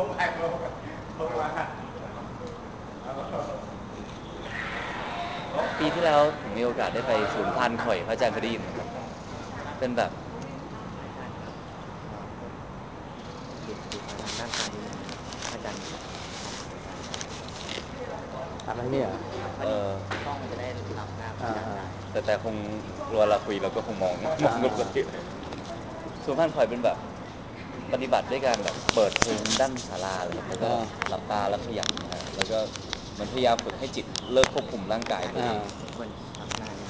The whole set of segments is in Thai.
ปีที่แล้วผมมีโอกาสได้ไปศูนย์พานข่อยพระอาจารย์เคยได้ยินไหมครับเป็นแบบดูทางด้านซ้ายนิดนึงอาจารย์ทำให้เนี่ยเออกล้องมันจะได้รับหน้าอาจารย์ได้แต่คงเวลาคุยเราก็คงมองปกติศูนย์พานข่อยเป็นแบบปฏิบัติด้วยการแบบเปิดเพลงด้านศาลาเลยครับแล้วก็หลับตาแล้วขยับนะฮะแล้วก็เหมือนพยายามฝึกให้จิตเลิกควบคุมร่างกายตัวเองควรรับหน้านี้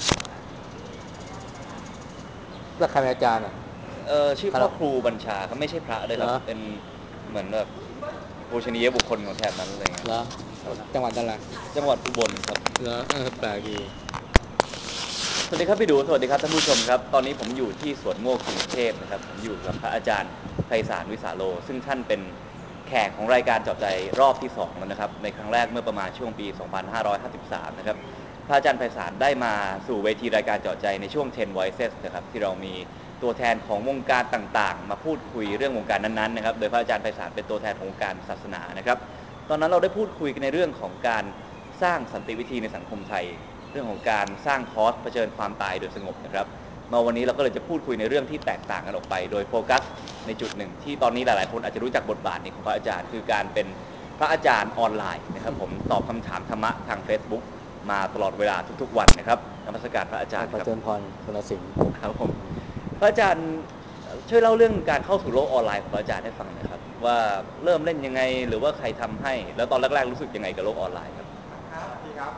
แล้วใครเป็นอาจารย์ชื่อพ่อครูบัญชาครับไม่ใช่พระเลยครับเป็นเหมือนแบบปูชนียบุคคลของแถบนั้นอะไรเงี้ยเหรอจังหวัดอะไรจังหวัดอุบลครับเหรอแปลกดีสวัสดีครับพี่ดูสวัสดีครับท่านผู้ชมครับตอนนี้ผมอยู่ที่สวนโมกกรุงเทพนะครับผมอยู่กับพระอาจารย์ไพศาลวิสาโลซึ่งท่านเป็นแขกของรายการเจาะใจรอบที่2แล้วนะครับในครั้งแรกเมื่อประมาณช่วงปี2553นะครับพระอาจารย์ไพศาลได้มาสู่เวทีรายการเจาะใจในช่วง10 Voices นะครับที่เรามีตัวแทนของวงการต่างๆมาพูดคุยเรื่องวงการนั้นๆนะครับโดยพระอาจารย์ไพศาลเป็นตัวแทนของวงการศาสนานะครับตอนนั้นเราได้พูดคุยกันในเรื่องของการสร้างสันติวิธีในสังคมไทยเรื่องของการสร้างคอร์สเผชิญความตายโดยสงบนะครับมาวันนี้เราก็เลยจะพูดคุยในเรื่องที่แตกต่างกันออกไปโดยโฟกัสในจุดหนึ่งที่ตอนนี้หลายๆคนอาจจะรู้จักบทบาทนี้ของพระอาจารย์คือการเป็นพระอาจารย์ออนไลน์นะครับผมตอบคำถามธรรมะทาง Facebook มาตลอดเวลาทุกๆวันนะครับนมัสการพระอาจารย์ครับขอเจริญพรคุณสิงห์ครับผมพระอาจารย์ช่วยเล่าเรื่องการเข้าสู่โลกออนไลน์ของพระอาจารย์ให้ฟังหน่อยครับว่าเริ่มเล่นยังไงหรือว่าใครทำให้แล้วตอนแรกๆรู้สึกยังไงกับโลกออนไลน์ครับครับ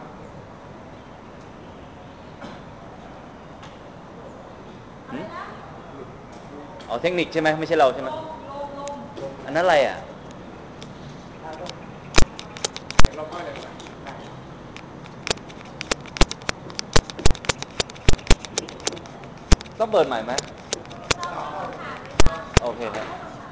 อ๋อเทคนิคใช่ไหมไม่ใช่เราใช่ไหมอันนั้นอะไรอ่ะต้องเปิดใหม่ไหมโอเคครับ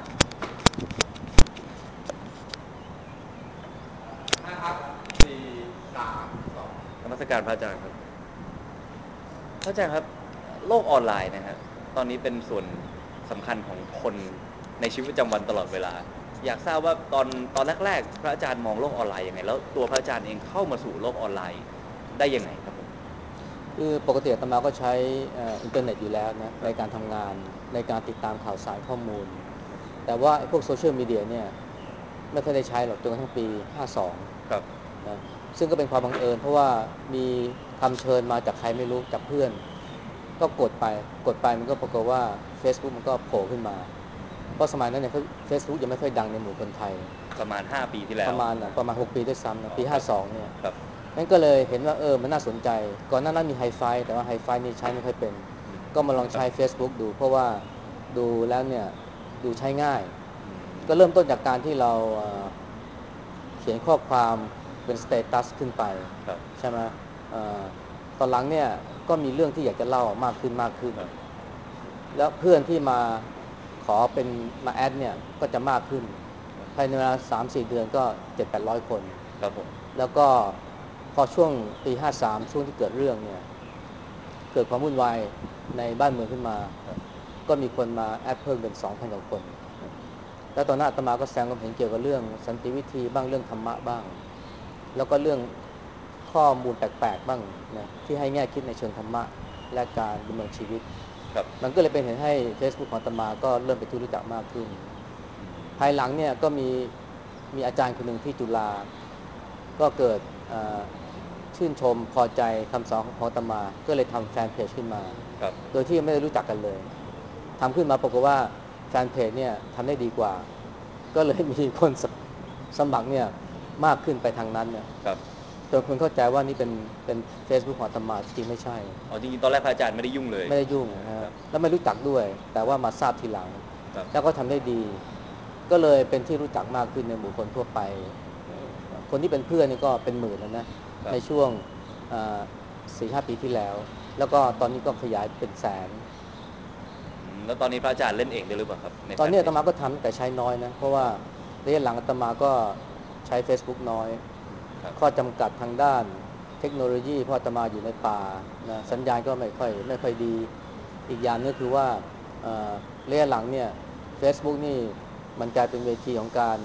นมัสการพระอาจารย์ครับพระอาจารย์ครับโลกออนไลน์นะฮะตอนนี้เป็นส่วนสำคัญของคนในชีวิตประจำวันตลอดเวลาอยากทราบว่าตอนแรกๆพระอาจารย์มองโลกออนไลน์ยังไงแล้วตัวพระอาจารย์เองเข้ามาสู่โลกออนไลน์ได้ยังไงครับผมคือปกติอาตมาก็ใช้อินเทอร์เน็ตอยู่แล้วนะในการทำงานในการติดตามข่าวสารข้อมูลแต่ว่าไอ้พวกโซเชียลมีเดียเนี่ยไม่เคอยได้ใช้หรอกจนกระทั่งปี52 ครับนะซึ่งก็เป็นความบังเอิญเพราะว่ามีคำเชิญมาจากใครไม่รู้จากเพื่อนก็กดไปมันก็ปรากฏว่า Facebook มันก็โผล่ขึ้นมาเพราะสมัยนั้นเนี่ย Facebook ยังไม่ค่อยดังในหมู่คนไทยประมาณ5 ปีที่แล้วประมาณ6ปีด้วยซ้ำนะปีครับ 52เนี่ยครับงั้นก็เลยเห็นว่ามันน่าสนใจก่อนหน้านั้นมีไฮไฟแต่ว่าไฮไฟนี่ใช้ไม่ค่อยเป็นก็มาลองใช้ Facebook ดูเพราะว่าดูแล้วเนี่ยดูใช้ง่ายก็เริ่มต้นจากการที่เราเขียนข้อความเป็นสเตตัสขึ้นไปใช่ไหมเอ่อตอนหลังเนี่ยก็มีเรื่องที่อยากจะเล่ามากขึ้นแล้วเพื่อนที่มาขอเป็นมาแอดเนี่ยก็จะมากขึ้นภายในเวลา3-4 เดือนก็700-800 คนครับผมแล้วก็พอช่วงปี53ช่วงที่เกิดเรื่องเนี่ยเกิดความวุ่นวายในบ้านเมืองขึ้นมาก็มีคนมาแอดเพิ่มเป็น 2,000 กว่าคนแล้วตอนนั้นอาตมาก็แสดงความเห็นเกี่ยวกับเรื่องสันติวิธีบ้างเรื่องธรรมะบ้างแล้วก็เรื่องข้อมูลแปลกๆบ้างนะที่ให้แง่คิดในเชิงธรรมะและการดำเนินชีวิตครับมันก็เลยเป็นเหตุให้ Facebook ของอาตมาก็เริ่มเป็นที่รู้จักมากขึ้นภายหลังเนี่ยก็มีอาจารย์คนหนึ่งที่จุฬาก็เกิดชื่นชมพอใจคำสอนของอาตมาก็เลยทำแฟนเพจขึ้นมาครับโดยที่ไม่ได้รู้จักกันเลยทำขึ้นมาปรากฏว่าแฟนเพจเนี่ยทำได้ดีกว่าก็เลยมีคนสมัครเนี่ยมากขึ้นไปทางนั้นเนี่ยครับจนคนเข้าใจว่านี่เป็น Facebook ของอาตมาจริงๆไม่ใช่อ๋อจริงๆตอนแรกพระอาจารย์ไม่ได้ยุ่งเลยไม่ได้ยุ่งนะฮะครับแล้วไม่รู้จักด้วยแต่ว่ามาทราบทีหลังครับแล้วก็ทำได้ดีก็เลยเป็นที่รู้จักมากขึ้นในหมู่คนทั่วไปคนที่เป็นเพื่อนนี่ก็เป็นหมื่นแล้วนะในช่วง4-5 ปีที่แล้วแล้วก็ตอนนี้ก็ขยายเป็นแสนแล้วตอนนี้พระอาจารย์เล่นเองได้หรือเปล่าครับในตอนนี้แฟนเพจอาตมาก็ทำแต่ใช้น้อยนะเพราะว่าระยะหลังอาตมาก็ใช้ Facebook น้อยครับข้อจำกัดทางด้านเทคโนโลยีเพราะอาตมาอยู่ในป่านะสัญญาณก็ไม่ค่อยดีอีกอย่างนึงคือว่าระยะหลังเนี่ย Facebook นี่มันกลายเป็นเวทีของการ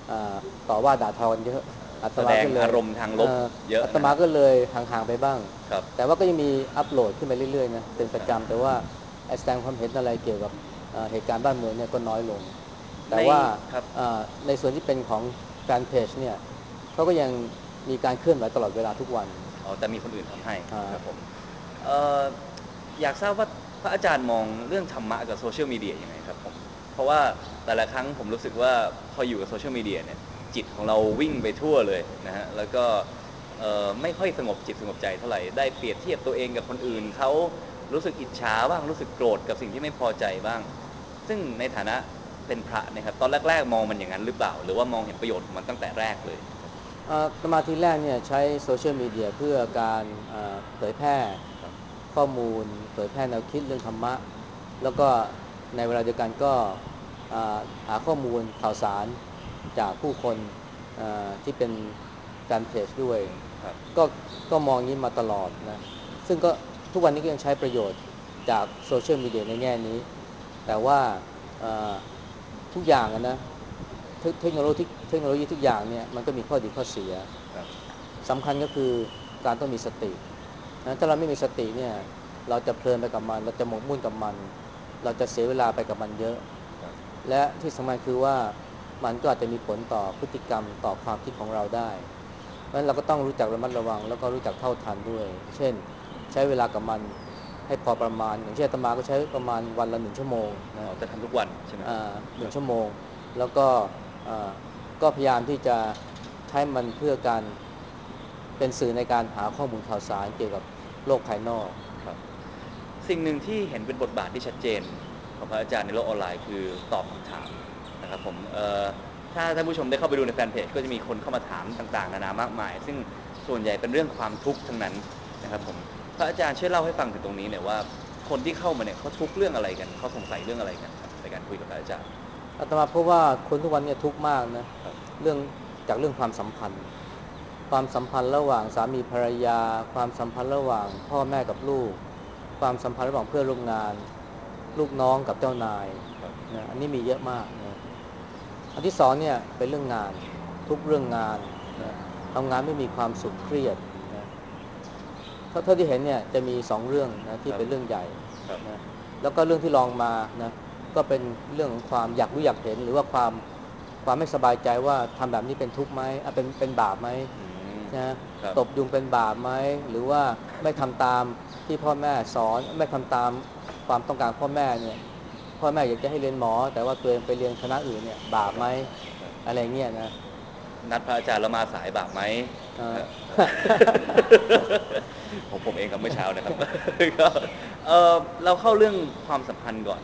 อ่าต่อว่าด่าทอกันเยอะอาตแสดงมาก็เลยอารมณ์ทางลบเยอะอาตนะฮะมาก็เลยห่างๆไปบ้างครับแต่ว่าก็ยังมีอัปโหลดขึ้นไปเรื่อยๆนะเป็นประครับจำแต่ว่าไอ้แสดงความเห็นอะไรเกี่ยวกับเหตุการณ์บ้านเมืองเนี่ยก็น้อยลงแต่ในว่าครับในส่วนที่เป็นของแฟนเพจเนี่ยเขาก็ยังมีการเคลื่อนไหวตลอดเวลาทุกวันอ๋อแต่มีคนอื่นทำให้อ่าครับผมเอ่ออยากทราบว่าพระอาจารย์มองเรื่องธรรมะกับโซเชียลมีเดียยังไงครับผมเพราะว่าแต่ละครั้งผมรู้สึกว่าพออยู่กับโซเชียลมีเดียเนี่ยจิตของเราวิ่งไปทั่วเลยนะฮะแล้วก็ไม่ค่อยสงบจิตสงบใจเท่าไหร่ได้เปรียบเทียบตัวเองกับคนอื่นเขารู้สึกอิจฉาบ้างรู้สึกโกรธกับสิ่งที่ไม่พอใจบ้างซึ่งในฐานะเป็นพระนะครับตอนแรกๆมองมันอย่างนั้นหรือเปล่าหรือว่ามองเห็นประโยชน์ของมันตั้งแต่แรกเลยสมาธิแรกเนี่ยใช้โซเชียลมีเดียเพื่อการเผยแพร่ครับข้อมูลเผยแพร่แนวคิดเรื่องธรรมะแล้วก็ในเวลาเดียวกันก็อ่าหาข้อมูลข่าวสารจากผู้คนที่เป็นแฟนเพจด้วยครับก็ก็มองอย่างนี้มาตลอดนะซึ่งก็ทุกวันนี้ก็ยังใช้ประโยชน์จากโซเชียลมีเดียในแง่นี้แต่ว่าเอ่อทุกอย่างนะเทคโนโลยีทุกอย่างเนี่ยมันก็มีข้อดีข้อเสียครับสำคัญก็คือการต้องมีสตินะถ้าเราไม่มีสติเนี่ยเราจะเพลินไปกับมันเราจะหมกมุ่นกับมันเราจะเสียเวลาไปกับมันเยอะครับและที่สำคัญคือว่ามันก็อาจจะมีผลต่อพฤติกรรมต่อความคิดของเราได้เพราะฉะนั้นเราก็ต้องรู้จักระมัดระวังแล้วก็รู้จักเท่าทันด้วยเช่นใช้เวลากับมันให้พอประมาณอย่างเช่นอาตมาก็ใช้ประมาณวันละ1 ชั่วโมงนะอ๋อจะทำทุกวันใช่ไหมครับหครับนึ่งชั่วโมงแล้วก็อ่าก็พยายามที่จะใช้มันเพื่อการเป็นสื่อในการหาข้อมูลข่าวสารเกี่ยวกับโลกภายนอกครับสิ่งหนึ่งที่เห็นเป็นบทบาทที่ชัดเจนของพระอาจารย์ในโลกออนไลน์คือตอบคำถามนะครับผมถ้าท่านผู้ชมได้เข้าไปดูในแฟนเพจก็จะมีคนเข้ามาถามต่างๆนานามากมายซึ่งส่วนใหญ่เป็นเรื่องความทุกข์ทั้งนั้นนะครับผมพระอาจารย์ช่วยเล่าให้ฟังถึงตรงนี้หน่อยว่าคนที่เข้ามาเนี่ยเขาทุกข์เรื่องอะไรกันเขาสงสัยเรื่องอะไรกันครับในการคุยกับพระอาจารย์อาตมาพบว่าคนทุกวันเนี่ยทุกข์มากนะครับเรื่องจากเรื่องความสัมพันธ์ความสัมพันธ์ระหว่างสามีภรรยาความสัมพันธ์ระหว่างพ่อแม่กับลูกความสัมพันธ์ระหว่างเพื่อนร่วมงานลูกน้องกับเจ้านายครับนะอันนี้มีเยอะมากนะอันที่สองเนี่ยเป็นเรื่องงานทุกเรื่องงานนะทำงานไม่มีความสุขเครียดนะเท่าที่เห็นเนี่ยจะมี2 เรื่องนะคที่รับเป็นเรื่องใหญ่ครับนะแล้วก็เรื่องที่รองมานะก็เป็นเรื่องของความอยากรู้อยากเห็นหรือว่าความไม่สบายใจว่าทำแบบนี้เป็นทุกข์ไหมเป็นบาปไหมอืมนะครับตบยุงเป็นบาปไหมหรือว่าไม่ทำตามที่พ่อแม่สอนไม่ทำตามความต้องการพ่อแม่เนี่ยพ่อแม่อยากจะให้เรียนหมอแต่ว่าตัวเองไปเรียนคณะอื่นเนี่ยบาปไหมครับอะไรเงี้ยนะนัดพระอาจารย์แล้วมาสายบาปไหมเอ่อฮะผมเองครับเมื่อเช้านะครับก็เราเข้าเรื่องความสัมพันธ์ก่อน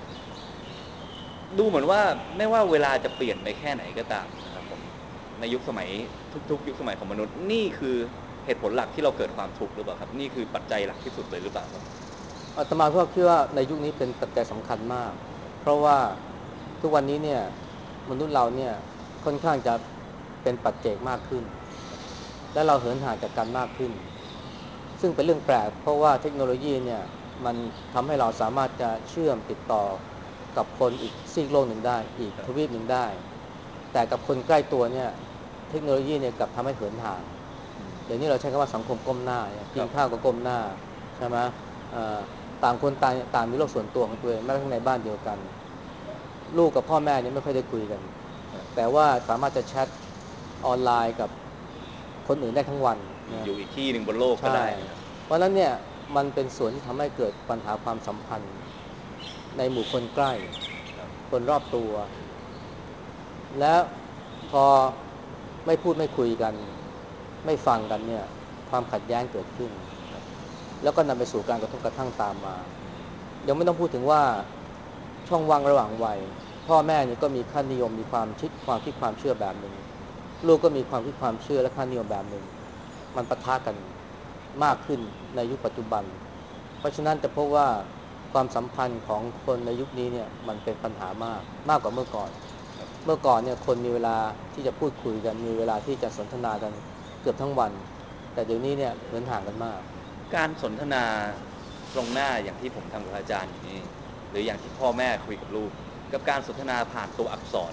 ดูเหมือนว่าไม่ว่าเวลาจะเปลี่ยนไปแค่ไหนก็ตามนะครับผมในยุคสมัยทุกๆยุคสมัยของมนุษย์นี่คือเหตุผลหลักที่เราเกิดความทุกข์หรือเปล่าครับนี่คือปัจจัยหลักที่สุดเลยหรือเปล่าครับอาตมาก็คิดว่าในยุคนี้เป็นปัจจัยสำคัญมากเพราะว่าทุกวันนี้เนี่ยมนุษย์เราเนี่ยค่อนข้างจะเป็นปัจเจกมากขึ้นและเราเหินห่างจากกันมากขึ้นซึ่งเป็นเรื่องแปลกเพราะว่าเทคโนโลยีเนี่ยมันทำให้เราสามารถจะเชื่อมติดต่อกับคนอีกซีกโลกหนึ่งได้อีกครับทวีปหนึ่งได้แต่กับคนใกล้ตัวเนี่ยเทคโนโลยีเนี่ยกลับทำให้เหินห่างเดี๋ยวนี้เราใช้คำว่าสังคมก้มหน้าเนี่ยครับกินข้าวก็ก้มหน้าใช่ไหม เอ่อต่างคนต่างมีโลกส่วนตัวของตัวเองแม้กระทั่งในบ้านเดียวกันลูกกับพ่อแม่เนี่ยไม่ค่อยได้คุยกันแต่ว่าสามารถจะแชทออนไลน์กับคนอื่นได้ทั้งวันนะอยู่อีกที่หนึ่งบนโลกก็ใช่ได้นะครับเพราะฉะนั้นเนี่ยมันเป็นส่วนที่ทำให้เกิดปัญหาความสัมพันธ์ในหมู่คนใกล้ครับคนรอบตัวและพอไม่พูดไม่คุยกันไม่ฟังกันเนี่ยความขัดแย้งเกิดขึ้นครับแล้วก็นำไปสู่การกระทบกระทั่งตามมา ยังไม่ต้องพูดถึงว่าช่องว่างระหว่างวัยพ่อแม่เนี่ยก็มีค่านิยมมีความคิดความเชื่อแบบหนึ่งลูกก็มีความคิดความเชื่อและค่านิยมแบบหนึ่งมันปะทะกันมากขึ้นในยุคปัจจุบันเพราะฉะนั้นจะพบว่าความสัมพันธ์ของคนในยุคนี้เนี่ยมันเป็นปัญหมากกว่าเมื่อก่อนเมื่อก่อนเนี่ยคนมีเวลาที่จะพูดคุยกันมีเวลาที่จะสนทนากันเกือบทั้งวันแต่เดี๋ยวนี้เนี่ยเหินห่างกันมากการสนทนาตรงหน้าอย่างที่ผมทำกับอาจารย์อยู่นี่หรืออย่างที่พ่อแม่คุยกับลูกกับการสนทนาผ่านตัวอักษร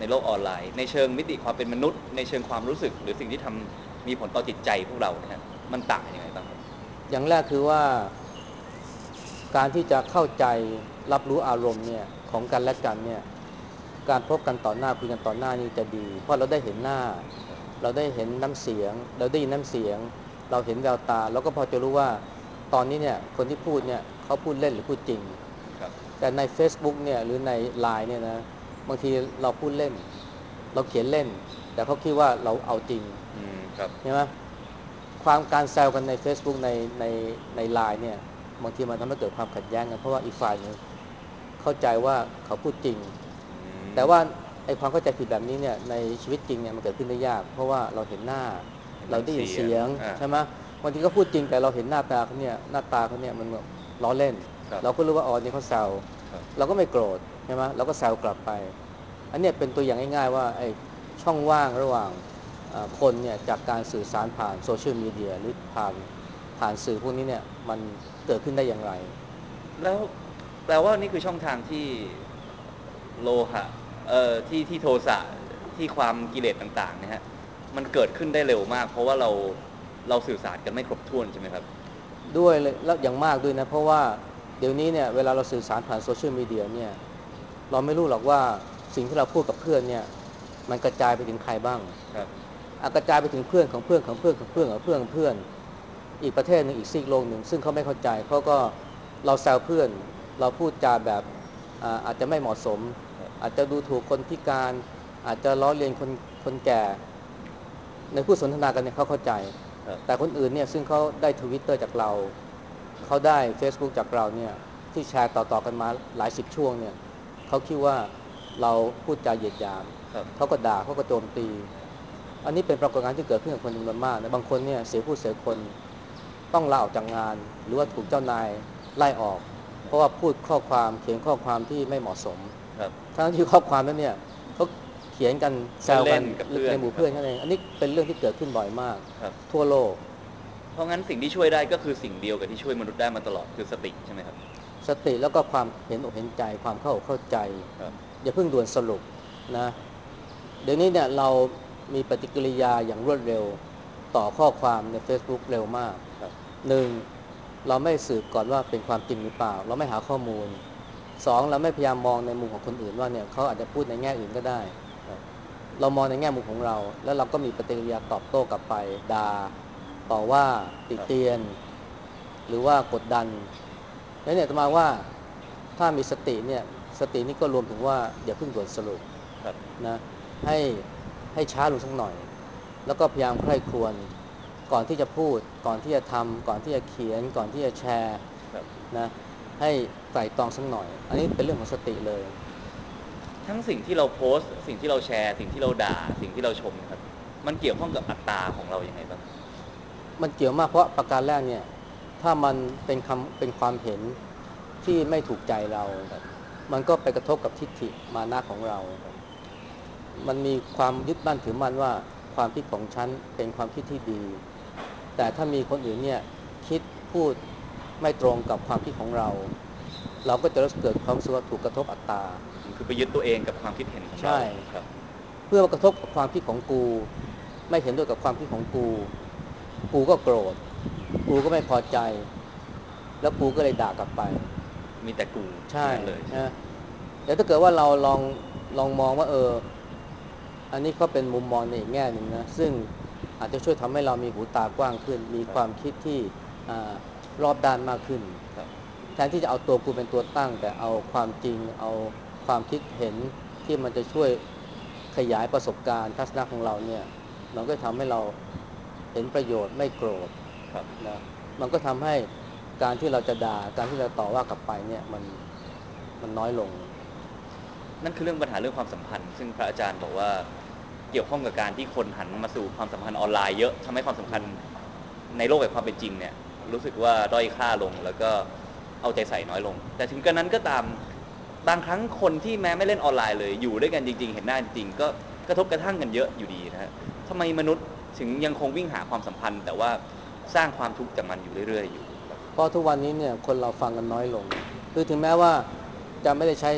ในโลกออนไลน์ในเชิงมิติความเป็นมนุษย์ในเชิงความรู้สึกหรือสิ่งที่ทำมีผลต่อจิตใจพวกเรานะฮะมันต่างกันยังไงบ้างครับอย่างแรกคือว่าการที่จะเข้าใจรับรู้อารมณ์เนี่ยของกันและกันเนี่ยการพบกันต่อหน้าคุยกันต่อหน้านี่จะดีเพราะเราได้เห็นหน้าเราได้เห็นน้ำเสียงเราได้ยินน้ำเสียงเราเห็นแววตาเราก็พอจะรู้ว่าตอนนี้เนี่ยคนที่พูดเนี่ยเขาพูดเล่นหรือพูดจริงครับแต่ใน Facebook เนี่ยหรือใน LINE เนี่ยนะบางทีเราพูดเล่นเราเขียนเล่นแต่เขาคิดว่าเราเอาจริงครับใช่ไหมความการแซวกันใน Facebook ในใน LINE เนี่ยบางทีมันทำให้เกิดความขัดแย้งกันเพราะว่าอีกฝ่ายหนึงเข้าใจว่าเขาพูดจริงแต่ว่าไอ้ความเข้าใจผิดแบบนี้เนี่ยในชีวิตจริงเนี่ยมันเกิดขึ้นได้ยากเพราะว่าเราเห็นหน้าเห็นเราได้ยินน้ำเสียงเสียงใช่ไหมบางทีก็พูดจริงแต่เราเห็นหน้าตาเขาเนี่ยหน้าตาเขาเนี่ยมันแบบล้อเล่นครับเราก็รู้ว่าอ๋อนี่เขาแซวครับเราก็ไม่โกรธใช่ไหมเราก็แซวกลับไปอันเนี้ยเป็นตัวอย่างง่ายๆว่าไอ้ช่องว่างระหว่างคนเนี่ยจากการสื่อสารผ่านโซเชียลมีเดียหรือผ่านสื่อพวกนี้เนี่ยมันเกิดขึ้นได้อย่างไรแล้วแปลว่านี่คือช่องทางที่โลหะที่โทสะที่ความกิเลสต่างๆนะฮะมันเกิดขึ้นได้เร็วมากเพราะว่าเราสื่อสารกันไม่ครบถ้วนใช่ไหมครับด้วยเลยแล้วอย่างมากด้วยนะเพราะว่าเดี๋ยวนี้เนี่ยเวลาเราสื่อสารผ่านโซเชียลมีเดียเนี่ยเราไม่รู้หรอกว่าสิ่งที่เราพูดกับเพื่อนเนี่ยมันกระจายไปถึงใครบ้างครับกระจายไปถึงเพื่อนของเพื่อนของเพื่อนของเพื่อนของเพื่อนของเพื่อนอีกประเทศหนึ่งอีกซีกโลกหนึ่งซึ่งเขาไม่เข้าใจเขาก็เราแซวเพื่อนเราพูดจาแบบอาจจะไม่เหมาะสมอาจจะดูถูกคนพิการอาจจะล้อเลียนคนแก่ในผู้สนทนากันเนี่ยเขาเข้าใจครับแต่คนอื่นเนี่ยซึ่งเขาได้ทวิตเตอร์จากเราเขาได้ Facebook จากเราเนี่ยที่แชร์ต่อๆกันมาหลายสิบช่วงเนี่ยเขาคิดว่าเราพูดจาเหยียดหยามครับเขาก็ด่าเขาก็โจมตีอันนี้เป็นปรากฏการณ์ที่เกิดขึ้นกับคนจำนวนมากนะบางคนเนี่ยเสียผู้เสียคนต้องลาออกจากงานหรือว่าถูกเจ้านายไล่ออกเพราะว่าพูดข้อความเขียนข้อความที่ไม่เหมาะสมครับทั้งที่ข้อความนั้นเนี่ยเขาเขียนกันแซวกันเล่นๆกับเพื่อนในหมู่ครับเพื่อนแค่นั้นเองอันนี้เป็นเรื่องที่เกิดขึ้นบ่อยมากครับทั่วโลกเพราะงั้นสิ่งที่ช่วยได้ก็คือสิ่งเดียวกับที่ช่วยมนุษย์ได้มาตลอดคือสติใช่ไหมครับสติแล้วก็ความเห็นอกเห็นใจความเข้าใจครับอย่าเพิ่งด่วนสรุปนะเดี๋ยวนี้เนี่ยเรามีปฏิกิริยาอย่างรวดเร็วต่อข้อความใน Facebook เร็วมากครับหนึ่งเราไม่สืบก่อนว่าเป็นความจริงหรือเปล่าเราไม่หาข้อมูลสองเราไม่พยายามมองในมุมของคนอื่นว่าเนี่ยเขาอาจจะพูดในแง่อื่นก็ได้ครับเรามองในแง่มุมของเราแล้วเราก็มีปฏิกิริยาตอบโต้กลับไปด่าต่อว่าติครับเตียนหรือว่ากดดันแล้วเนี่ยจะมาว่าถ้ามีสติเนี่ยสตินี่ก็รวมถึงว่าอย่าเพิ่งด่วนสรุปครับนะให้ให้ช้าลงสักหน่อยแล้วก็พยายามใคร่ครวญก่อนที่จะพูดก่อนที่จะทำก่อนที่จะเขียนก่อนที่จะแชร์ครับนะให้ไตร่ตรองสักหน่อยอันนี้เป็นเรื่องของสติเลยทั้งสิ่งที่เราโพสต์สิ่งที่เราแชร์สิ่งที่เราด่าสิ่งที่เราชมนะครับมันเกี่ยวข้องกับอัตตาของเรายังไงบ้างมันเกี่ยวมากเพราะประการแรกเนี่ยถ้ามันเป็นความเห็นที่ไม่ถูกใจเราครับมันก็ไปกระทบกับทิฏฐิมานะของเรา มันมีความยึดมั่นถือมั่นว่าความคิดของฉันเป็นความคิดที่ดีแต่ถ้ามีคนอื่นเนี่ยคิดพูดไม่ตรงกับความคิดของเราเราก็จะรู้สึกเกิดความรู้สึกว่าถูกกระทบอัตตาคือไปยึดตัวเองกับความคิดเห็นของเราใช่ครับเพื่อมากระทบกับความคิดของกูไม่เห็นด้วยกับความคิดของกูก็โกรธกูก็ไม่พอใจแล้วกูก็เลยด่ากลับไปมีแต่กูทั้ใช่งนั้นเลยใช่ไหมนะเดี๋ยวถ้าเกิดว่าเราลองมองว่าอันนี้ก็เป็นมุมมองในอีกแง่หนึ่งนะซึ่งอาจจะช่วยทำให้เรามีหูตากว้างขึ้นมีครับความคิดที่อารอบด้านมากขึ้นครับแทนที่จะเอาตัวกูเป็นตัวตั้งแต่เอาความจริงเอาความคิดเห็นที่มันจะช่วยขยายประสบการณ์ทัศนะของเราเนี่ยมันก็ทำให้เราเห็นประโยชน์ไม่โกรธครับนะมันก็ทำให้การที่เราจะด่าการที่เราต่อว่ากลับไปเนี่ยมันน้อยลงนั่นคือเรื่องปัญหาเรื่องความสัมพันธ์ซึ่งพระอาจารย์บอกว่าเกี่ยวข้องกับการที่คนหันมาสู่ความสัมพันธ์ออนไลน์เยอะทำให้ความสัมพันธ์ในโลกแห่งความเป็นจริงเนี่ยรู้สึกว่าด้อยค่าลงแล้วก็เอาใจใส่น้อยลงแต่ถึงกระนั้นก็ตามบางครั้งคนที่แม้ไม่เล่นออนไลน์เลยอยู่ด้วยกันจริงๆเห็นหน้าจริงๆก็กระทบกระทั่งกันเยอะอยู่ดีนะฮะทำไมมนุษย์ถึงยังคงวิ่งหาความสัมพันธ์แต่ว่าสร้างความทุกข์จากมันอยู่เรื่อยๆอยู่ครับเพราะทุกวันนี้เนี่ยคนเราฟังกันน้อยลงคือถึงแม้ว่าจะไม่ได้ใช้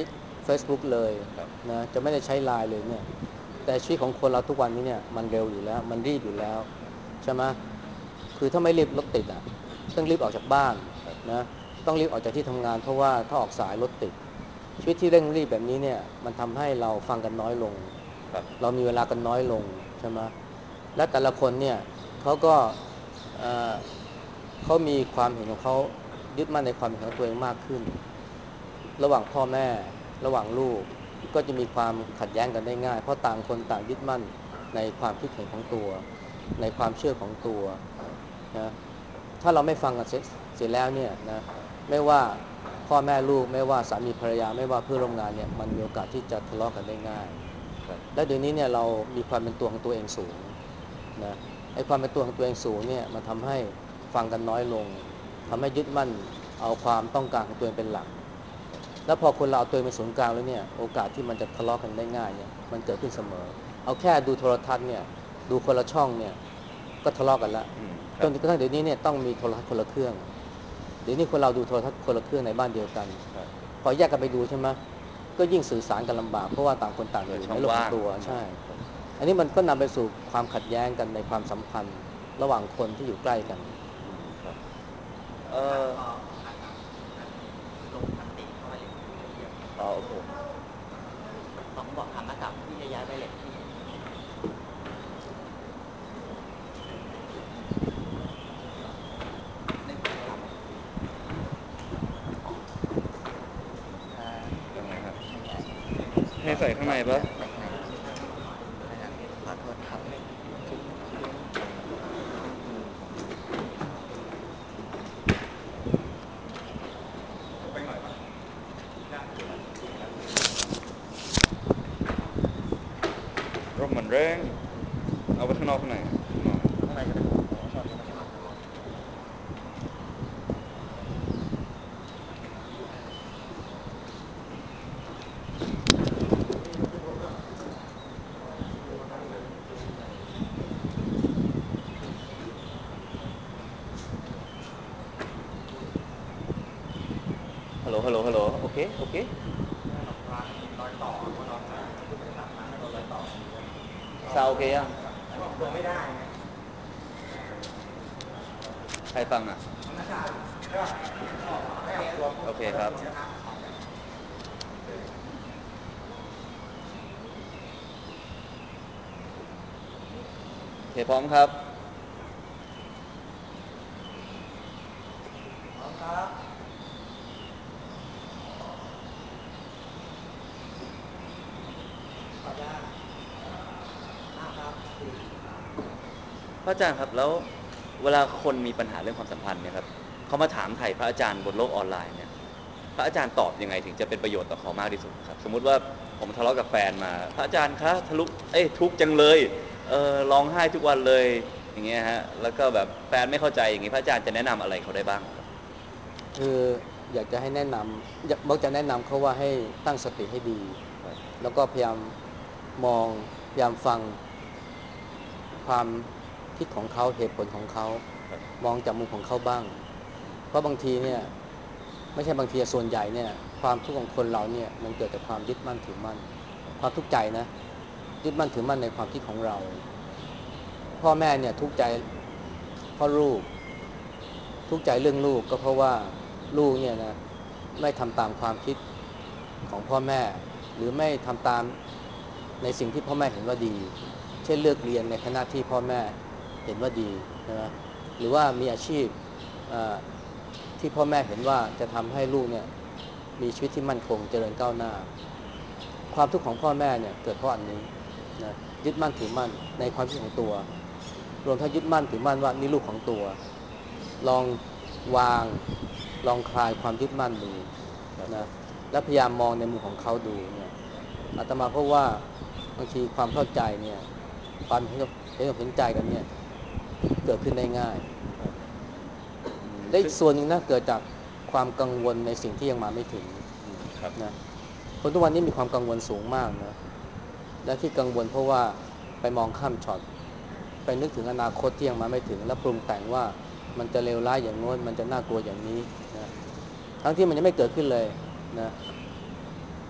Facebook เลยครับนะจะไม่ได้ใช้ไลน์เลยเนี่ยแต่ชีวิตของคนเราทุกวันนี้เนี่ยมันเร็วอยู่แล้วมันรีบอยู่แล้วใช่ไหมคือถ้าไม่รีบรถติดอ่ะต้องรีบออกจากบ้านครับนะต้องรีบออกจากที่ทำงานเพราะว่าถ้าออกสายรถติดชีวิตที่เร่งรีบแบบนี้เนี่ยมันทำให้เราฟังกันน้อยลงครับเรามีเวลากันน้อยลงใช่ไหมและแต่ละคนเนี่ยเขาก็เอ่อเขามีความเห็นของเขายึดมั่นในความเห็นของตัวเองมากขึ้น ระหว่างพ่อแม่ระหว่างลูกก็จะมีความขัดแย้งกันได้ง่ายเพราะต่างคนต่างยึดมั่นในความคิดเห็นของตัวในความเชื่อของตัวนะถ้าเราไม่ฟังกันเสียแล้วเนี่ยนะไม่ว่าพ่อแม่ลูกไม่ว่าสามีภรรยาไม่ว่าเพื่อนร่วมงานเนี่ยมันมีโอกาสที่จะทะเลาะกันได้ง่ายครับและเดี๋ยวนี้เนี่ยเรามีความเป็นตัวของตัวเองสูงนะไอ้ความเป็นตัวของตัวเองสูงเนี่ยมันทำให้ฟังกันน้อยลงทำให้ยึดมั่นเอาความต้องการของตัวเองเป็นหลัก แล้วพอคนเราเอาตัวเองเป็นศูนย์กลางแล้วเนี่ยโอกาสที่มันจะทะเลาะกันได้ง่ายเนี่ยมันเกิดขึ้นเสมอเอาแค่ดูโทรทัศน์เนี่ยดูคนละช่องเนี่ยก็ทะเลาะกันแล้วครับจนกระทั่งเดี๋ยวนี้เนี่ยต้องมีโทรทัศน์คนละเครื่องเดี๋ยวนี้คนเราดูโทรทัศน์คนละเครื่องในบ้านเดียวกันครับพอแยกกันไปดูใช่ไหมก็ยิ่งสื่อสารกันลำบากเพราะว่าต่างคนต่างอยู่ช่ในโลกขอองว่างงตัวใช่ครับอันนี้มันก็นำไปสู่ความขัดแย้งกันในความสัมพันธ์ระหว่างคนที่อยู่ใกล้กันครับเออลงมติเข้าไปเลยเยี่ยมอ๋อโอเคผมบอกทำหน้ากากที่จะย้ายไปเหล็กที่ในกลุ่มเรายังไงฮะไม่ย้ายให้ใส่ข้างในปะใส่ข้างในนะครับขอโทษครับร่มมันแรงเอาไปข้างนอกข้างในข้างนอกข้างในกันโอ้ตอนนี้มันจะฮัลโหลฮัลโหลฮัลโหลโอเคโอเคร้านรอยต่อเพราะเราไม่ได้ตัดมาให้เรารอยต่อซาวโอเคยังตัวไม่ได้ใครฟังอ่ะโอเคครับโอเคพร้อมครับครับขออนุญาตครับพระอาจารย์ครับแล้วเวลาคนมีปัญหาเรื่องความสัมพันธ์เนี่ยครับเขามาถามไถ่พระอาจารย์บนโลกออนไลน์เนี่ยพระอาจารย์ตอบยังไงถึงจะเป็นประโยชน์ต่อเขามากที่สุดครับสมมุติว่าผมทะเลาะกับแฟนมาพระอาจารย์คะทะลุทุกข์จังเลยร้องไห้ทุกวันเลยอย่างเงี้ยฮะแล้วก็แบบแฟนไม่เข้าใจอย่างงี้พระอาจารย์จะแนะนำอะไรเขาได้บ้างครับคืออยากจะให้แนะนำบอกจะแนะนำเขาว่าให้ตั้งสติให้ดีครับแล้วก็พยายามมองพยายามฟังความคิดของเขาเหตุผลของเขาครับมองจากมุมของเขาบ้างเพราะบางทีเนี่ยไม่ใช่บางทีส่วนใหญ่เนี่ยความทุกข์ของคนเราเนี่ยมันเกิดจากความยึดมั่นถือมั่นความทุกข์ใจนะยึดมั่นถือมั่นในความคิดของเราพ่อแม่เนี่ยทุกข์ใจเพราะลูกทุกข์ใจเรื่องลูกก็เพราะว่าลูกเนี่ยนะไม่ทำตามความคิดของพ่อแม่หรือไม่ทำตามในสิ่งที่พ่อแม่เห็นว่าดีเช่นเลือกเรียนในคณะที่พ่อแม่เห็นว่าดีใช่ไหมหรือว่ามีอาชีพที่พ่อแม่เห็นว่าจะทำให้ลูกเนี่ยมีชีวิตที่มั่นคงเจริญก้าวหน้าความทุกข์ของพ่อแม่เนี่ยเกิดเพราะอันนี้นะยึดมั่นถือมั่นในความคิดของตัวรวมทั้งยึดมั่นถือมั่นว่านี่ลูกของตัวลองวางลองคลายความยึดมั่นดูครับนะและพยายามมองในมุมของเขาดูเนี่ยอาตมาเพราะว่าบางทีความเข้าใจเนี่ยความเห็นใจกันเนี่ยเกิดขึ้นได้ง่ายครับและอีซึ่งกส่วนหนึ่งนะเกิดจากความกังวลในสิ่งที่ยังมาไม่ถึงครับนะคนทุกวันนี้มีความกังวลสูงมากนะและที่กังวลเพราะว่าไปมองข้ามช็อตไปนึกถึงอนาคตที่ยังมาไม่ถึงแล้วปรุงแต่งว่ามันจะเลวร้ายอย่างโน้นมันจะน่ากลัวอย่างนี้นะทั้งที่มันยังไม่เกิดขึ้นเลยนะ